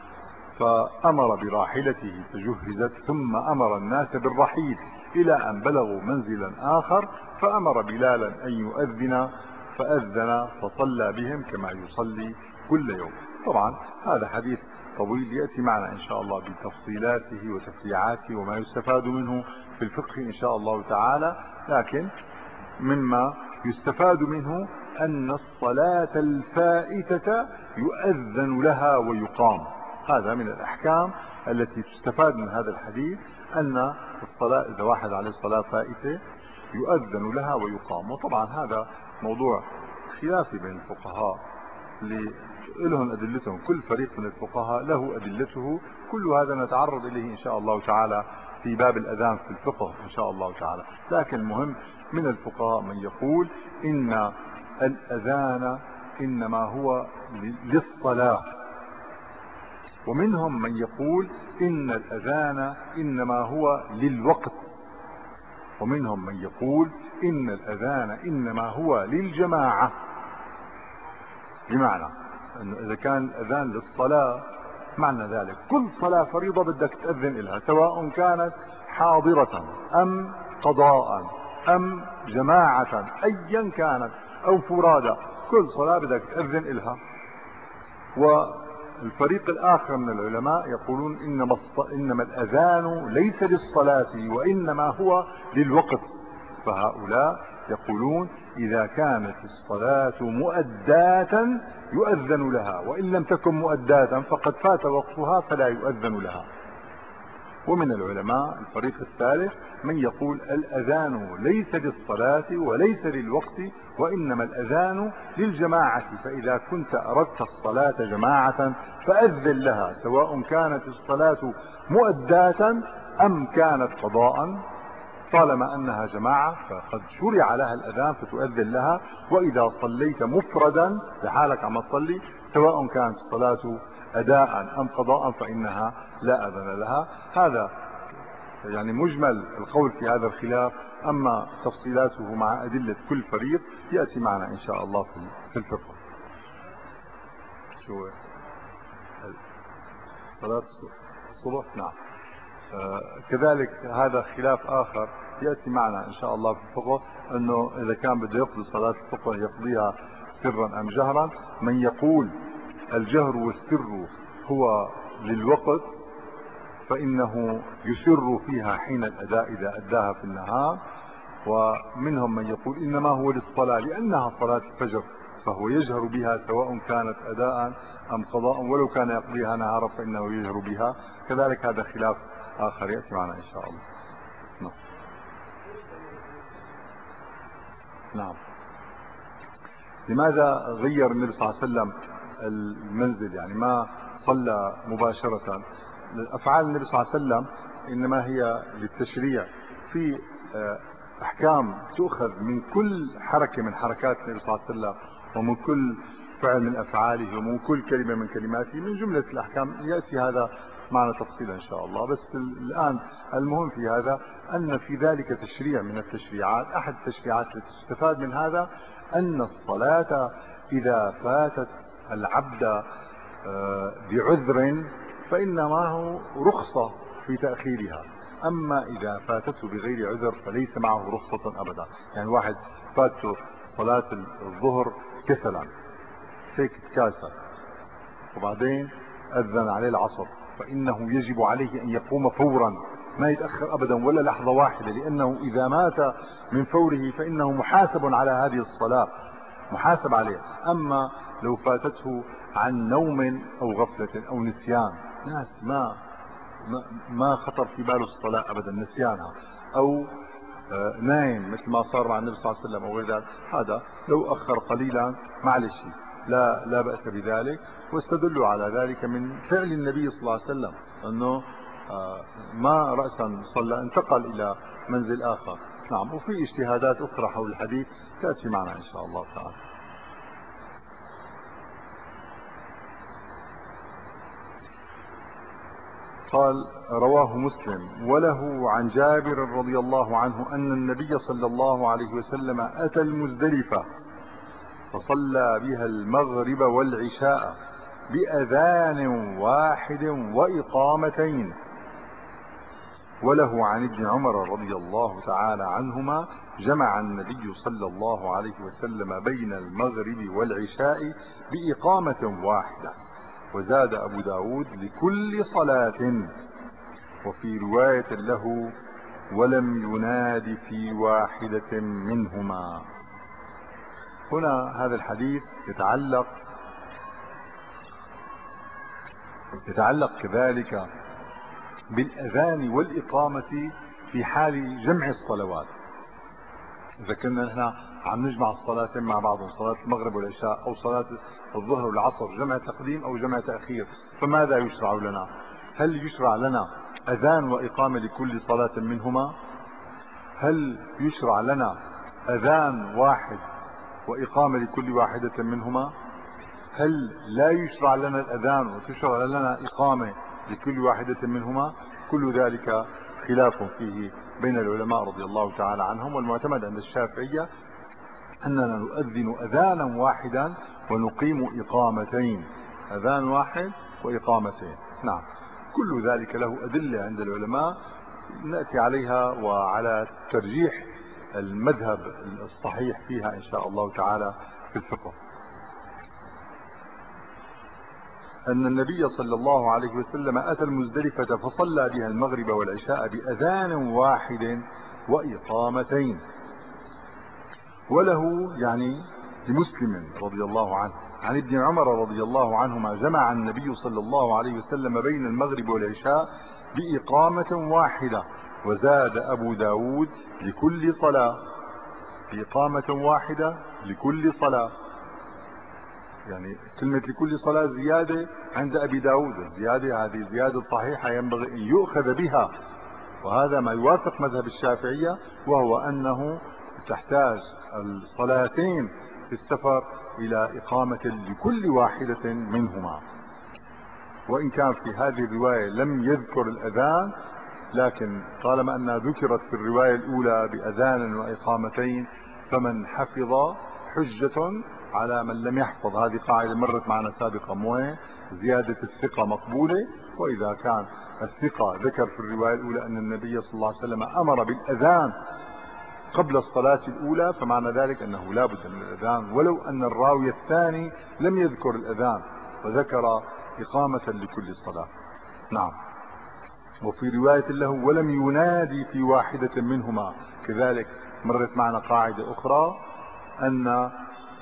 A: فأمر براحلته فجهزت، ثم أمر الناس بالرحيل إلى أن بلغوا منزلا آخر، فأمر بلالا أن يؤذن فأذن فصلى بهم كما يصلي كل يوم. طبعا هذا حديث طويل يأتي معنا إن شاء الله بتفصيلاته وتفريعاته وما يستفاد منه في الفقه إن شاء الله تعالى، لكن مما يستفاد منه أن الصلاة الفائتة يؤذن لها ويقام. هذا من الأحكام التي تستفاد من هذا الحديث، أن الصلاة إذا واحد عليه الصلاة فائتة يؤذن لها ويقام. وطبعا هذا موضوع خلافي بين الفقهاء لهم أدلتهم، كل فريق من الفقهاء له أدلته، كل هذا نتعرض إليه إن شاء الله تعالى في باب الأذان في الفقه إن شاء الله تعالى. لكن المهم من الفقهاء من يقول إن الأذان إنما هو للصلاة، ومنهم من يقول إن الأذان إنما هو للوقت، ومنهم من يقول إن الأذان إنما هو للجماعة. بمعنى أنه إذا كان الأذان للصلاة معنى ذلك كل صلاة فريضة بدك تأذن لها، سواء كانت حاضرة أم قضاء أم جماعة أيا كانت أو فرادى، كل صلاة بدك تأذن لها. والفريق الآخر من العلماء يقولون إنما, الص... إنما الأذان ليس للصلاة وإنما هو للوقت. فهؤلاء يقولون إذا كانت الصلاة مؤداة يؤذن لها، وإن لم تكن مؤداة فقد فات وقتها فلا يؤذن لها. ومن العلماء الفريق الثالث من يقول الأذان ليس للصلاة وليس للوقت، وإنما الأذان للجماعة، فإذا كنت أردت الصلاة جماعة فأذن لها، سواء كانت الصلاة مؤداة أم كانت قضاء، طالما أنها جماعة فقد شرع لها الأذان فتؤذن لها. وإذا صليت مفردا لحالك عم تصلي، سواء كانت الصلاة أداء أم قضاء فإنها لا أذن لها. هذا يعني مجمل القول في هذا الخلاف، أما تفصيلاته مع أدلة كل فريق يأتي معنا إن شاء الله في الفقه. شو صلاة الصبح؟ نعم. آه كذلك هذا خلاف آخر يأتي معنا إن شاء الله في الفقه، أنه إذا كان بده يقضي صلاة الفقه يقضيها سرا أم جهرا. من يقول الجهر والسر هو للوقت فإنه يسر فيها حين الأداء إذا أداها في النهار. ومنهم من يقول إنما هو للصلاة لأنها صلاة الفجر، فهو يجهر بها سواء كانت أداء أم قضاء، ولو كان يقضيها نهارا فإنه يجهر بها. كذلك هذا خلاف آخر يأتي معنا إن شاء الله. نعم. نعم. لماذا غير النبي صلى الله عليه وسلم المنزل؟ يعني ما صلى مباشرة. أفعال النبي صلى الله عليه وسلم إنما هي للتشريع، في أحكام تؤخذ من كل حركة من حركات النبي صلى الله عليه وسلم، ومن كل فعل من أفعاله، ومن كل كلمة من كلماته، من جملة الأحكام. يأتي هذا معنا تفصيلا إن شاء الله. بس الآن المهم في هذا أن في ذلك تشريع من التشريعات. أحد التشريعات التي تستفاد من هذا أن الصلاة إذا فاتت العبد بعذر فإنما هو رخصة في تأخيرها، أما إذا فاتته بغير عذر فليس معه رخصة أبدا. يعني واحد فاته صلاة الظهر كسلا، هيك تكاسل، وبعدين أذن عليه العصر، فإنه يجب عليه أن يقوم فورا، ما يتأخر أبدا ولا لحظة واحدة، لأنه إذا مات من فوره فإنه محاسب على هذه الصلاة، محاسب عليه. أما لو فاتته عن نوم أو غفلة أو نسيان، ناس ما ما خطر في باله الصلاة أبدا، نسيانها، أو نايم مثل ما صار مع النبي صلى الله عليه وسلم أو غير ذلك، هذا لو أخر قليلا معلش لا لا بأس بذلك. واستدلوا على ذلك من فعل النبي صلى الله عليه وسلم، أنه ما رأسا صلى، انتقل إلى منزل آخر. نعم. وفي اجتهادات أخرى حول الحديث تأتي معنا إن شاء الله تعالى. قال: رواه مسلم وله عن جابر رضي الله عنه أن النبي صلى الله عليه وسلم أتى المزدلفة فصلى بها المغرب والعشاء بأذان واحد وإقامتين. وله عن ابن عمر رضي الله تعالى عنهما جمع النبي صلى الله عليه وسلم بين المغرب والعشاء بإقامة واحدة. وزاد أبو داود لكل صلاة، وفي رواية له ولم يناد في واحدة منهما. هنا هذا الحديث يتعلق يتعلق كذلك بالأذان والإقامة في حال جمع الصلوات. إذا كنا نحن عم نجمع الصلاتين مع بعضهم، صلاة المغرب والعشاء أو صلاة الظهر والعصر، جمع تقديم أو جمع تأخير، فماذا يشرع لنا؟ هل يشرع لنا أذان وإقامة لكل صلاة منهما؟ هل يشرع لنا أذان واحد وإقامة لكل واحدة منهما؟ هل لا يشرع لنا الأذان وتشرع لنا إقامة لكل واحدة منهما؟ كل ذلك خلاف فيه بين العلماء رضي الله تعالى عنهم. والمعتمد عند الشافعية أننا نؤذن أذانا واحدا ونقيم إقامتين، أذان واحد وإقامتين. نعم. كل ذلك له أدلة عند العلماء نأتي عليها وعلى ترجيح المذهب الصحيح فيها إن شاء الله تعالى في الفقه. أن النبي صلى الله عليه وسلم أتى المزدلفة فصلى بها المغرب والعشاء بأذان واحد وإقامتين. وله يعني لمسلم رضي الله عنه عن ابن عمر رضي الله عنهما جمع النبي صلى الله عليه وسلم بين المغرب والعشاء بإقامة واحدة. وزاد أبو داود لكل صلاة، بإقامة واحدة لكل صلاة. يعني كلمة لكل صلاة زيادة عند أبي داود، الزيادة هذه زيادة صحيحة ينبغي أن يؤخذ بها، وهذا ما يوافق مذهب الشافعية، وهو أنه تحتاج الصلاتين في السفر إلى إقامة لكل واحدة منهما. وإن كان في هذه الرواية لم يذكر الأذان، لكن طالما أنها ذكرت في الرواية الأولى بأذان وإقامتين فمن حفظ حجة على من لم يحفظ. هذه قاعدة مرت معنا سابقا، موين زيادة الثقة مقبولة. وإذا كان الثقة ذكر في الرواية الأولى أن النبي صلى الله عليه وسلم أمر بالأذان قبل الصلاة الأولى، فمعنى ذلك أنه لا بد من الأذان، ولو أن الراوي الثاني لم يذكر الأذان وذكر إقامة لكل صلاة. نعم. وفي رواية له ولم ينادي في واحدة منهما. كذلك مرت معنا قاعدة أخرى أن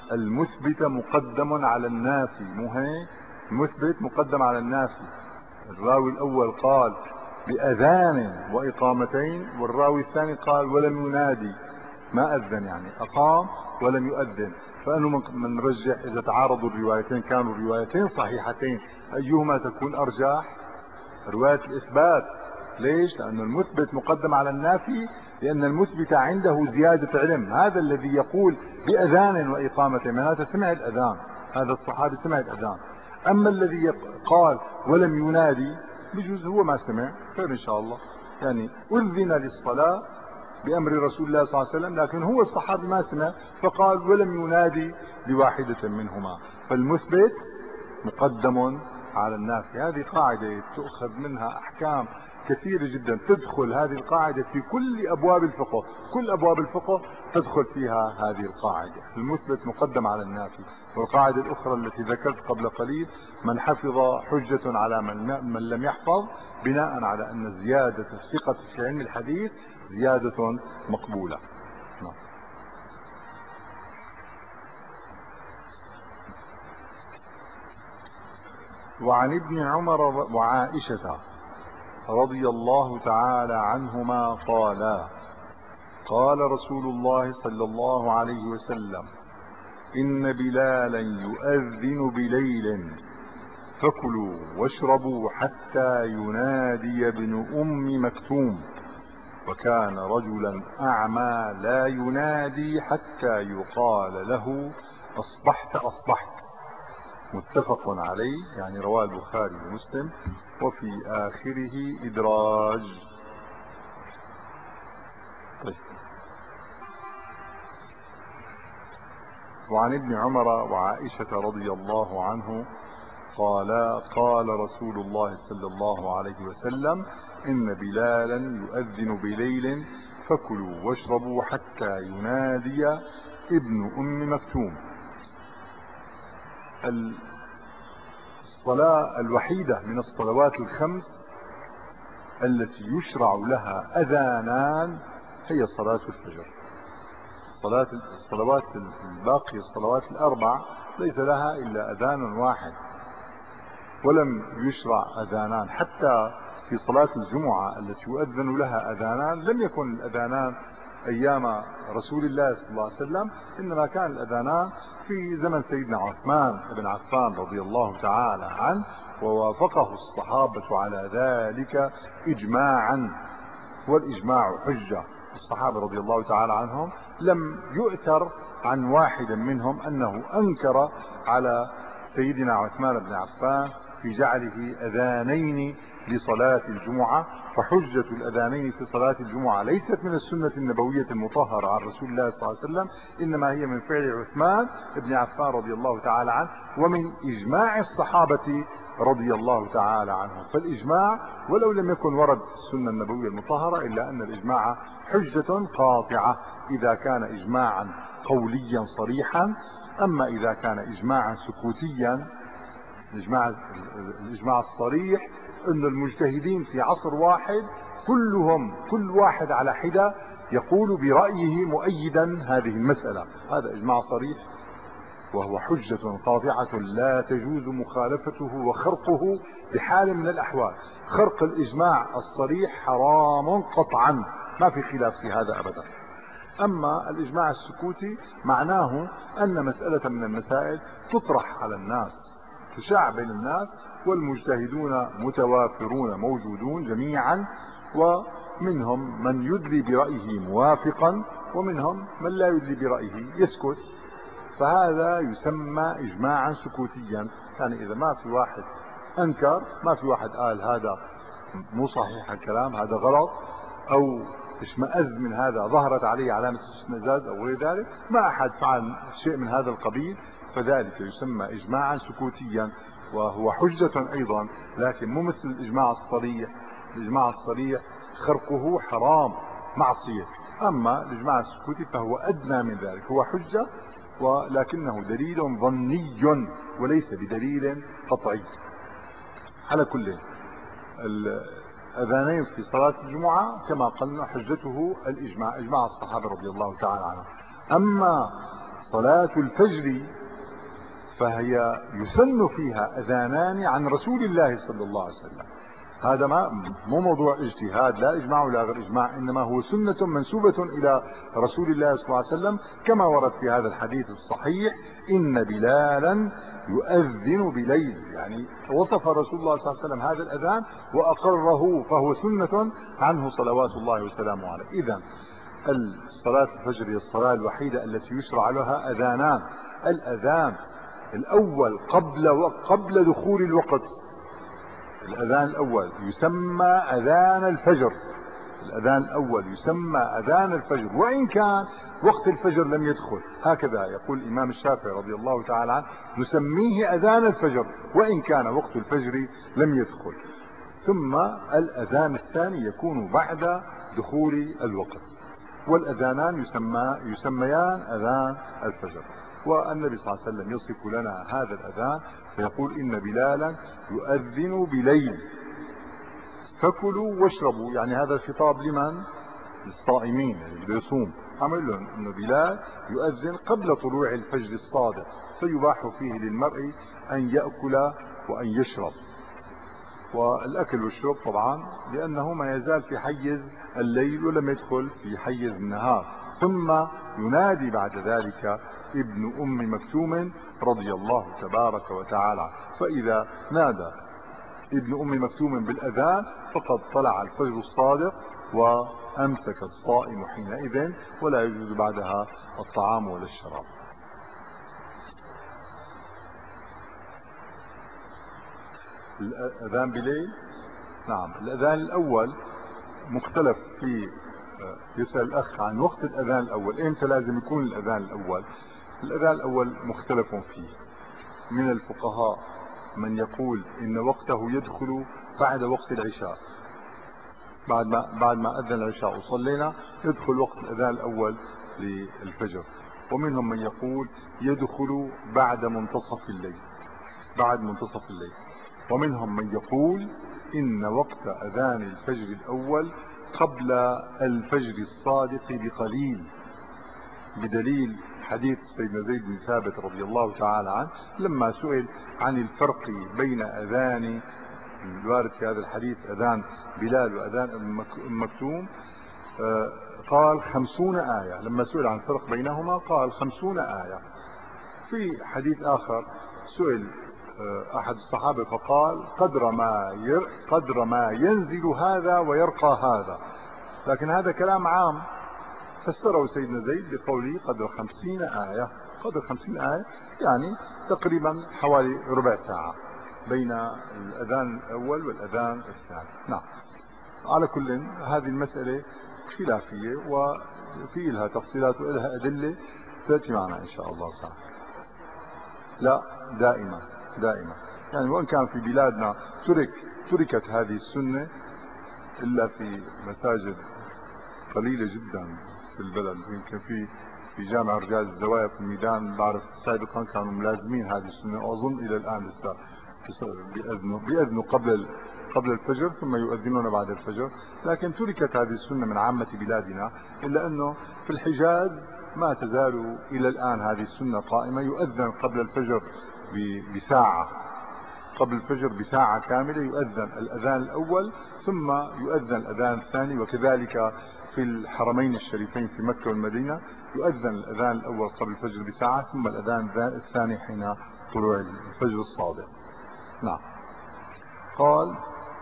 A: المثبت مقدم على النافي، مو هيك؟ المثبت مقدم على النافي. الراوي الأول قال بأذان وإقامتين، والراوي الثاني قال ولم ينادي، ما أذن يعني أقام ولم يؤذن. فأنه من نرجح إذا تعارضوا الروايتين كانوا روايتين صحيحتين أيهما تكون أرجح؟ رواية الإثبات. ليش؟ لأن المثبت مقدم على النافي، لأن المثبت عنده زيادة علم. هذا الذي يقول بأذان وإقامة معناته سمع الأذان، هذا الصحابي سمع الأذان. أما الذي قال ولم ينادي بجوز هو ما سمع، خير إن شاء الله، يعني أذن للصلاة بأمر رسول الله صلى الله عليه وسلم، لكن هو الصحابي ما سمع فقال ولم ينادي لواحدة منهما. فالمثبت مقدم على النافي. هذه قاعدة تؤخذ منها أحكام كثيرة جدا. تدخل هذه القاعدة في كل أبواب الفقه، كل أبواب الفقه تدخل فيها هذه القاعدة، المثبت مقدم على النافي. والقاعدة الأخرى التي ذكرت قبل قليل، من حفظ حجة على من, من لم يحفظ، بناء على أن زيادة الثقة في علم الحديث زيادة مقبولة. نعم. وعن ابن عمر وعائشة رضي الله تعالى عنهما قالا قال رسول الله صلى الله عليه وسلم إن بلالا يؤذن بليل فكلوا واشربوا حتى ينادي ابن أم مكتوم، وكان رجلا أعمى لا ينادي حتى يقال له أصبحت أصبحت. متفق عليه، يعني رواه البخاري ومسلم، وفي آخره إدراج. طيب. وعن ابن عمر وعائشة رضي الله عنه قال قال رسول الله صلى الله عليه وسلم إن بلالا يؤذن بليل فكلوا واشربوا حتى ينادي ابن أم مكتوم. الصلاة الوحيدة من الصلوات الخمس التي يشرع لها أذانان هي صلاة الفجر. صلاة الصلوات الباقية الصلوات الأربع ليس لها إلا أذان واحد، ولم يشرع أذانان. حتى في صلاة الجمعة التي يؤذن لها أذانان لم يكن الأذانان أيام رسول الله صلى الله عليه وسلم، إنما كان الأذانان في زمن سيدنا عثمان بن عفان رضي الله تعالى عنه، ووافقه الصحابة على ذلك إجماعا، والإجماع حجة. الصحابة رضي الله تعالى عنهم لم يؤثر عن واحد منهم أنه أنكر على سيدنا عثمان بن عفان في جعله أذانين لصلاة الجمعة. فحجة الأذانين في صلاة الجمعة ليست من السنة النبوية المطهرة عن رسول الله صلى الله عليه وسلم، إنما هي من فعل عثمان بن عفان رضي الله تعالى عنه، ومن إجماع الصحابة رضي الله تعالى عنهم. فالإجماع ولو لم يكن ورد في السنة النبوية المطهرة، إلا أن الإجماع حجة قاطعة إذا كان إجماعا قوليا صريحا. أما إذا كان إجماعا سكوتيا، الإجماع, الإجماع الصريح أن المجتهدين في عصر واحد كلهم كل واحد على حدة يقول برأيه مؤيدا هذه المسألة، هذا إجماع صريح وهو حجة قاطعة لا تجوز مخالفته وخرقه بحال من الأحوال. خرق الإجماع الصريح حرام قطعا، ما في خلاف في هذا أبدا. أما الإجماع السكوتي معناه أن مسألة من المسائل تطرح على الناس، تشاع بين الناس، والمجتهدون متوافرون موجودون جميعا، ومنهم من يدلي برأيه موافقا، ومنهم من لا يدلي برأيه يسكت. فهذا يسمى إجماعا سكوتيا، يعني إذا ما في واحد أنكر، ما في واحد قال هذا مو صحيح الكلام، هذا غلط، أو اشمئز من هذا، ظهرت عليه علامة الاشمئزاز أو غير ذلك، ما أحد فعل شيء من هذا القبيل، فذلك يسمى إجماعا سكوتيا، وهو حجة أيضا، لكن مو مثل الإجماع الصريح. الإجماع الصريح خرقه حرام معصية، أما الإجماع السكوتي فهو أدنى من ذلك، هو حجة ولكنه دليل ظني وليس بدليل قطعي. على كل، الأذانين في صلاة الجمعة كما قلنا حجته الإجماع، إجماع الصحابة رضي الله تعالى عنهم. أما صلاة الفجر فهي يسن فيها أذانان عن رسول الله صلى الله عليه وسلم. هذا ما مو موضوع اجتهاد، لا إجماع ولا غير إجماع، إنما هو سنة منسوبة إلى رسول الله صلى الله عليه وسلم، كما ورد في هذا الحديث الصحيح: إن بلالا يؤذن بليل. يعني وصف رسول الله صلى الله عليه وسلم هذا الأذان وأقره، فهو سنة عنه صلوات الله وسلامه عليه. إذن صلاة الفجر هي الصلاة الوحيدة التي يشرع لها أذانان: الأذان الأول قبل قبل دخول الوقت، الأذان الأول يسمى أذان الفجر، الأذان الأول يسمى أذان الفجر وإن كان وقت الفجر لم يدخل. هكذا يقول الإمام الشافعي رضي الله تعالى عنه: نسميه أذان الفجر وإن كان وقت الفجر لم يدخل. ثم الأذان الثاني يكون بعد دخول الوقت، والأذانان يسمى يسميان أذان الفجر. والنبي صلى الله عليه وسلم يصف لنا هذا الأذان فيقول: إن بلالا يؤذن بليل فكلوا واشربوا. يعني هذا الخطاب لمن؟ للصائمين، اللي بده يصوم. عمل لهم انه بلال يؤذن قبل طلوع الفجر الصادق، فيباح فيه للمرء ان يأكل وان يشرب. والاكل والشرب طبعا لانه ما يزال في حيز الليل ولم يدخل في حيز النهار. ثم ينادي بعد ذلك ابن ام مكتوم رضي الله تبارك وتعالى، فاذا نادى ابن ام مكتوم بالاذان فقد طلع الفجر الصادق وامسك الصائم حينئذ، ولا يجوز بعدها الطعام ولا الشراب. الاذان بليل، نعم. الاذان الاول مختلف في، يسأل الاخ عن وقت الاذان الاول، امتى لازم يكون الاذان الاول؟ الاذان الاول مختلف فيه. من الفقهاء من يقول ان وقته يدخل بعد وقت العشاء، بعد ما بعد ما اذن العشاء وصلينا يدخل وقت الاذان الاول للفجر. ومنهم من يقول يدخل بعد منتصف الليل، بعد منتصف الليل. ومنهم من يقول ان وقت اذان الفجر الاول قبل الفجر الصادق بقليل، بدليل حديث سيدنا زيد بن ثابت رضي الله تعالى عنه لما سئل عن الفرق بين اذان الوارد في هذا الحديث اذان بلال واذان ام مكتوم، قال خمسون آية. لما سئل عن الفرق بينهما قال خمسون آية. في حديث آخر سئل أحد الصحابة فقال قدر ما قدر ما ينزل هذا ويرقى هذا، لكن هذا كلام عام، فسره سيدنا زيد بقوله قدر خمسين آية. قدر خمسين آية يعني تقريبا حوالي ربع ساعة بين الأذان الأول والأذان الثاني. نعم. على كل هذه المسألة خلافية وفي لها تفصيلات ولها أدلة تأتي معنا إن شاء الله تعالى. لا، دائما دائما يعني، وإن كان في بلادنا ترك تركت هذه السنة إلا في مساجد قليلة جدا في البلد. يمكن في في جامع رجال الزوايا في الميدان بعرف سابقا كانوا ملازمين هذه السنة، وأظن إلى الآن لسه بيأذنوا بيأذنوا قبل قبل الفجر ثم يؤذنون بعد الفجر. لكن تركت هذه السنة من عامة بلادنا، إلا أنه في الحجاز ما تزال إلى الآن هذه السنة قائمة، يؤذن قبل الفجر بساعة، قبل الفجر بساعة كاملة يؤذن الأذان الأول ثم يؤذن الأذان الثاني. وكذلك في الحرمين الشريفين في مكة والمدينة يؤذن الأذان الأول قبل الفجر بساعة ثم الأذان الثاني حين طلوع الفجر الصادق. نعم. قال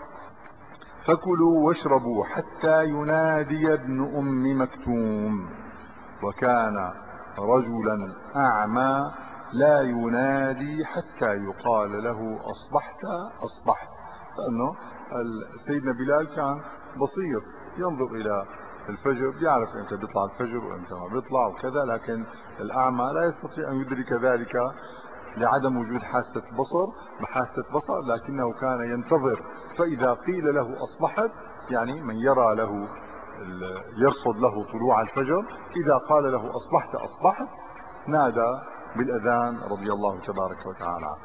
A: فكلوا واشربوا حتى ينادي ابن أم مكتوم، وكان رجلا أعمى لا ينادي حتى يقال له أصبحت أصبحت، لأنه سيدنا بلال كان بصير ينظر إلى الفجر، بيعرف امتى بيطلع الفجر وامتى ما بيطلع وكذا، لكن الأعمى لا يستطيع أن يدرك ذلك لعدم وجود حاسة بصر محاسة بصر، لكنه كان ينتظر. فإذا قيل له أصبحت يعني من يرى له يرصد له طلوع الفجر، إذا قال له أصبحت أصبحت نادى بالأذان رضي الله تبارك وتعالى عنه.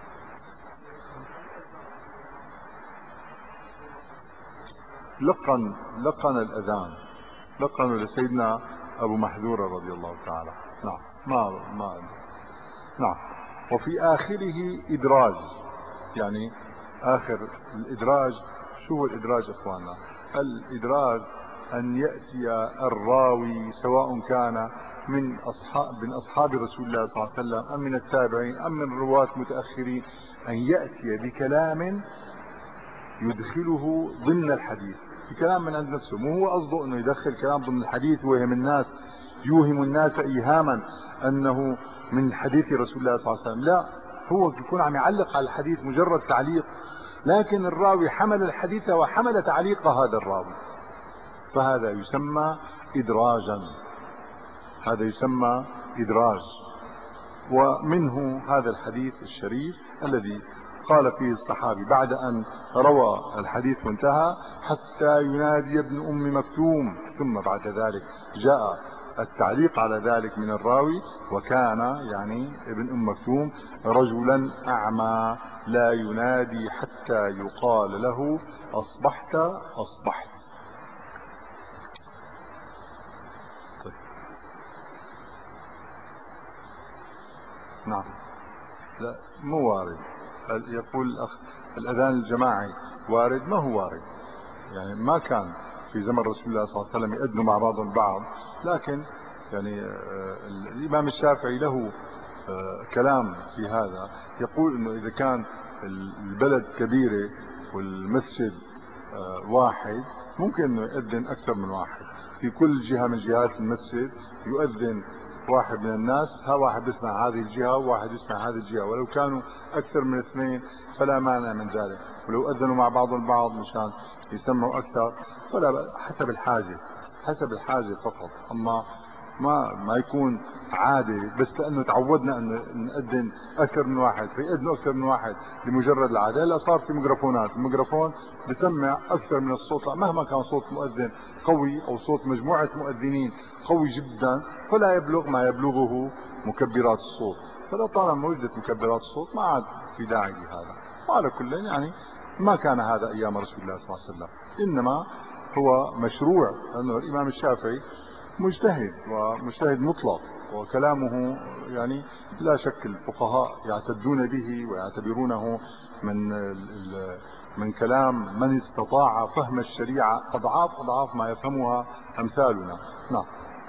A: لقن لقن الأذان لقن لسيدنا أبو محذورة رضي الله تعالى. نعم. ما ما نعم. وفي آخره إدراج، يعني آخر الإدراج. شو هو الإدراج إخواننا؟ الإدراج أن يأتي الراوي سواء كان من أصحاب من أصحاب رسول الله صلى الله عليه وسلم أم من التابعين أم من رواة متأخرين، أن يأتي بكلام يدخله ضمن الحديث، بكلام من عند نفسه. مو هو قصده أنه يدخل كلام ضمن الحديث ويهم الناس، يوهم الناس إيهاما أنه من حديث رسول الله صلى الله عليه وسلم، لا، هو يكون عم يعلق على الحديث مجرد تعليق، لكن الراوي حمل الحديث وحمل تعليق هذا الراوي، فهذا يسمى إدراجا، هذا يسمى إدراج. ومنه هذا الحديث الشريف الذي قال فيه الصحابي بعد أن روى الحديث وانتهى: حتى ينادي ابن أم مكتوم، ثم بعد ذلك جاء التعليق على ذلك من الراوي: وكان يعني ابن أم مكتوم رجلا أعمى لا ينادي حتى يقال له أصبحت أصبحت. طيب. نعم. لا، مو وارد. يقول الأخ الأذان الجماعي وارد، ما هو وارد، يعني ما كان في زمن رسول الله صلى الله عليه وسلم يأذنوا مع بعضهم البعض، لكن يعني الإمام الشافعي له كلام في هذا، يقول انه اذا كان البلد كبيرة والمسجد واحد ممكن انه يؤذن اكثر من واحد، في كل جهة من جهات المسجد يؤذن واحد من الناس، ها واحد بيسمع هذه الجهة وواحد يسمع هذه الجهة، ولو كانوا اكثر من اثنين فلا مانع من ذلك، ولو اذنوا مع بعضهم البعض مشان يسمعوا اكثر فلا، حسب الحاجة، حسب الحاجة فقط. اما ما ما يكون عادي بس لانه تعودنا انه نأذن اكثر من واحد فيأذنوا اكثر من واحد لمجرد العاده. لا، صار في ميكروفونات، الميكروفون بسمع اكثر من الصوت مهما كان صوت مؤذن قوي او صوت مجموعه مؤذنين قوي جدا، فلا يبلغ ما يبلغه مكبرات الصوت، فلا طالما وجدت مكبرات الصوت ما عاد في داعي لهذا. وعلى كل يعني ما كان هذا ايام رسول الله صلى الله عليه وسلم، انما هو مشروع، لانه الامام الشافعي مجتهد ومجتهد مطلق، وكلامه يعني لا شك الفقهاء يعتدون به ويعتبرونه من من كلام من استطاع فهم الشريعة أضعاف أضعاف ما يفهمها أمثالنا. نعم.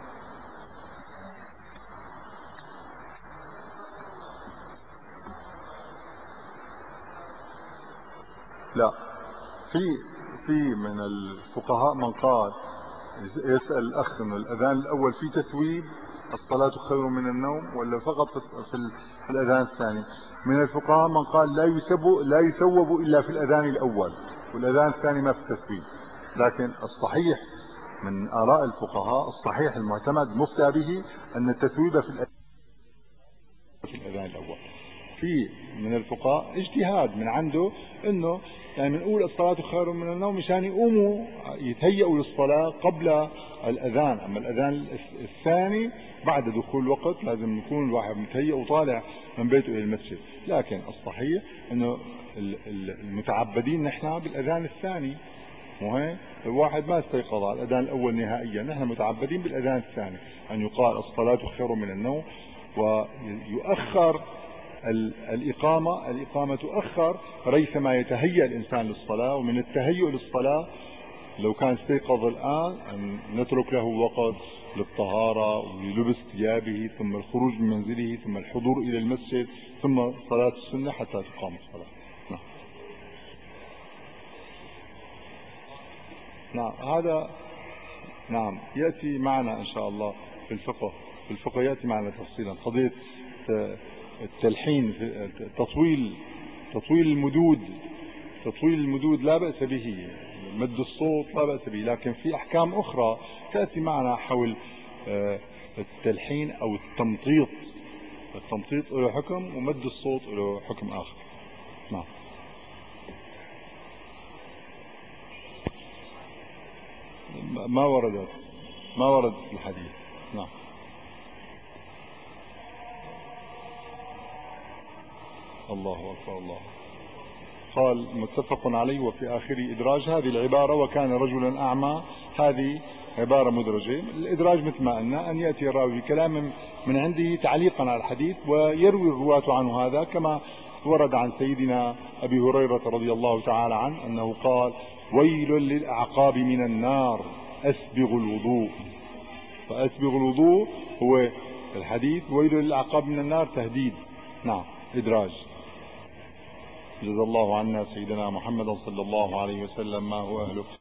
A: لا، في في من الفقهاء من قال، يسأل الأخ إنه الأذان الأول فيه تثويب، الصلاة خير من النوم، ولا فقط في, في, في الأذان الثاني؟ من الفقهاء من قال لا يثوب لا يثوب إلا في الأذان الأول، والأذان الثاني ما في تثويب. لكن الصحيح من آراء الفقهاء، الصحيح المعتمد مفتى به، أن التثويب في الأذان في الأذان الأول. في من الفقهاء اجتهاد من عنده انه يعني بنقول الصلاة خير من النوم مشان يقوموا يتهيئوا للصلاة قبل الأذان، أما الأذان الثاني بعد دخول الوقت لازم يكون الواحد متهيئ وطالع من بيته إلى المسجد. لكن الصحيح انه المتعبدين نحن بالأذان الثاني، مو هيك؟ الواحد ما استيقظ على الأذان الأول نهائيا، نحن متعبدين بالأذان الثاني أن يقال الصلاة خير من النوم، ويؤخر الإقامة الإقامة تؤخر ريثما يتهيأ الإنسان للصلاة. ومن التهيؤ للصلاة لو كان استيقظ الآن أن نترك له وقت للطهارة وللبس ثيابه، ثم الخروج من منزله، ثم الحضور إلى المسجد، ثم صلاة السنة حتى تقام الصلاة. نعم. نعم هذا نعم يأتي معنا إن شاء الله في الفقه، في الفقه يأتي معنا تفصيلا قضية التلحين، تطويل تطويل المدود، تطويل المدود لا بأس به، مد الصوت لا بأس به، لكن في أحكام أخرى تأتي معنا حول التلحين أو التمطيط. التمطيط له حكم ومد الصوت له حكم آخر. نعم. ما وردت ما وردت في الحديث. نعم. الله أكبر. الله. قال متفق عليه وفي آخره إدراج هذه العبارة: وكان رجلا أعمى، هذه عبارة مدرجة. الإدراج مثل ما قلنا أن يأتي الراوي بكلام من عنده تعليقا على الحديث ويروي الرواة عنه هذا، كما ورد عن سيدنا أبي هريرة رضي الله تعالى عنه أنه قال: ويل للأعقاب من النار أسبغ الوضوء. فأسبغ الوضوء هو الحديث، ويل للأعقاب من النار تهديد. نعم، إدراج. جزا الله عنا سيدنا محمد صلى الله عليه وسلم ما هو أهله.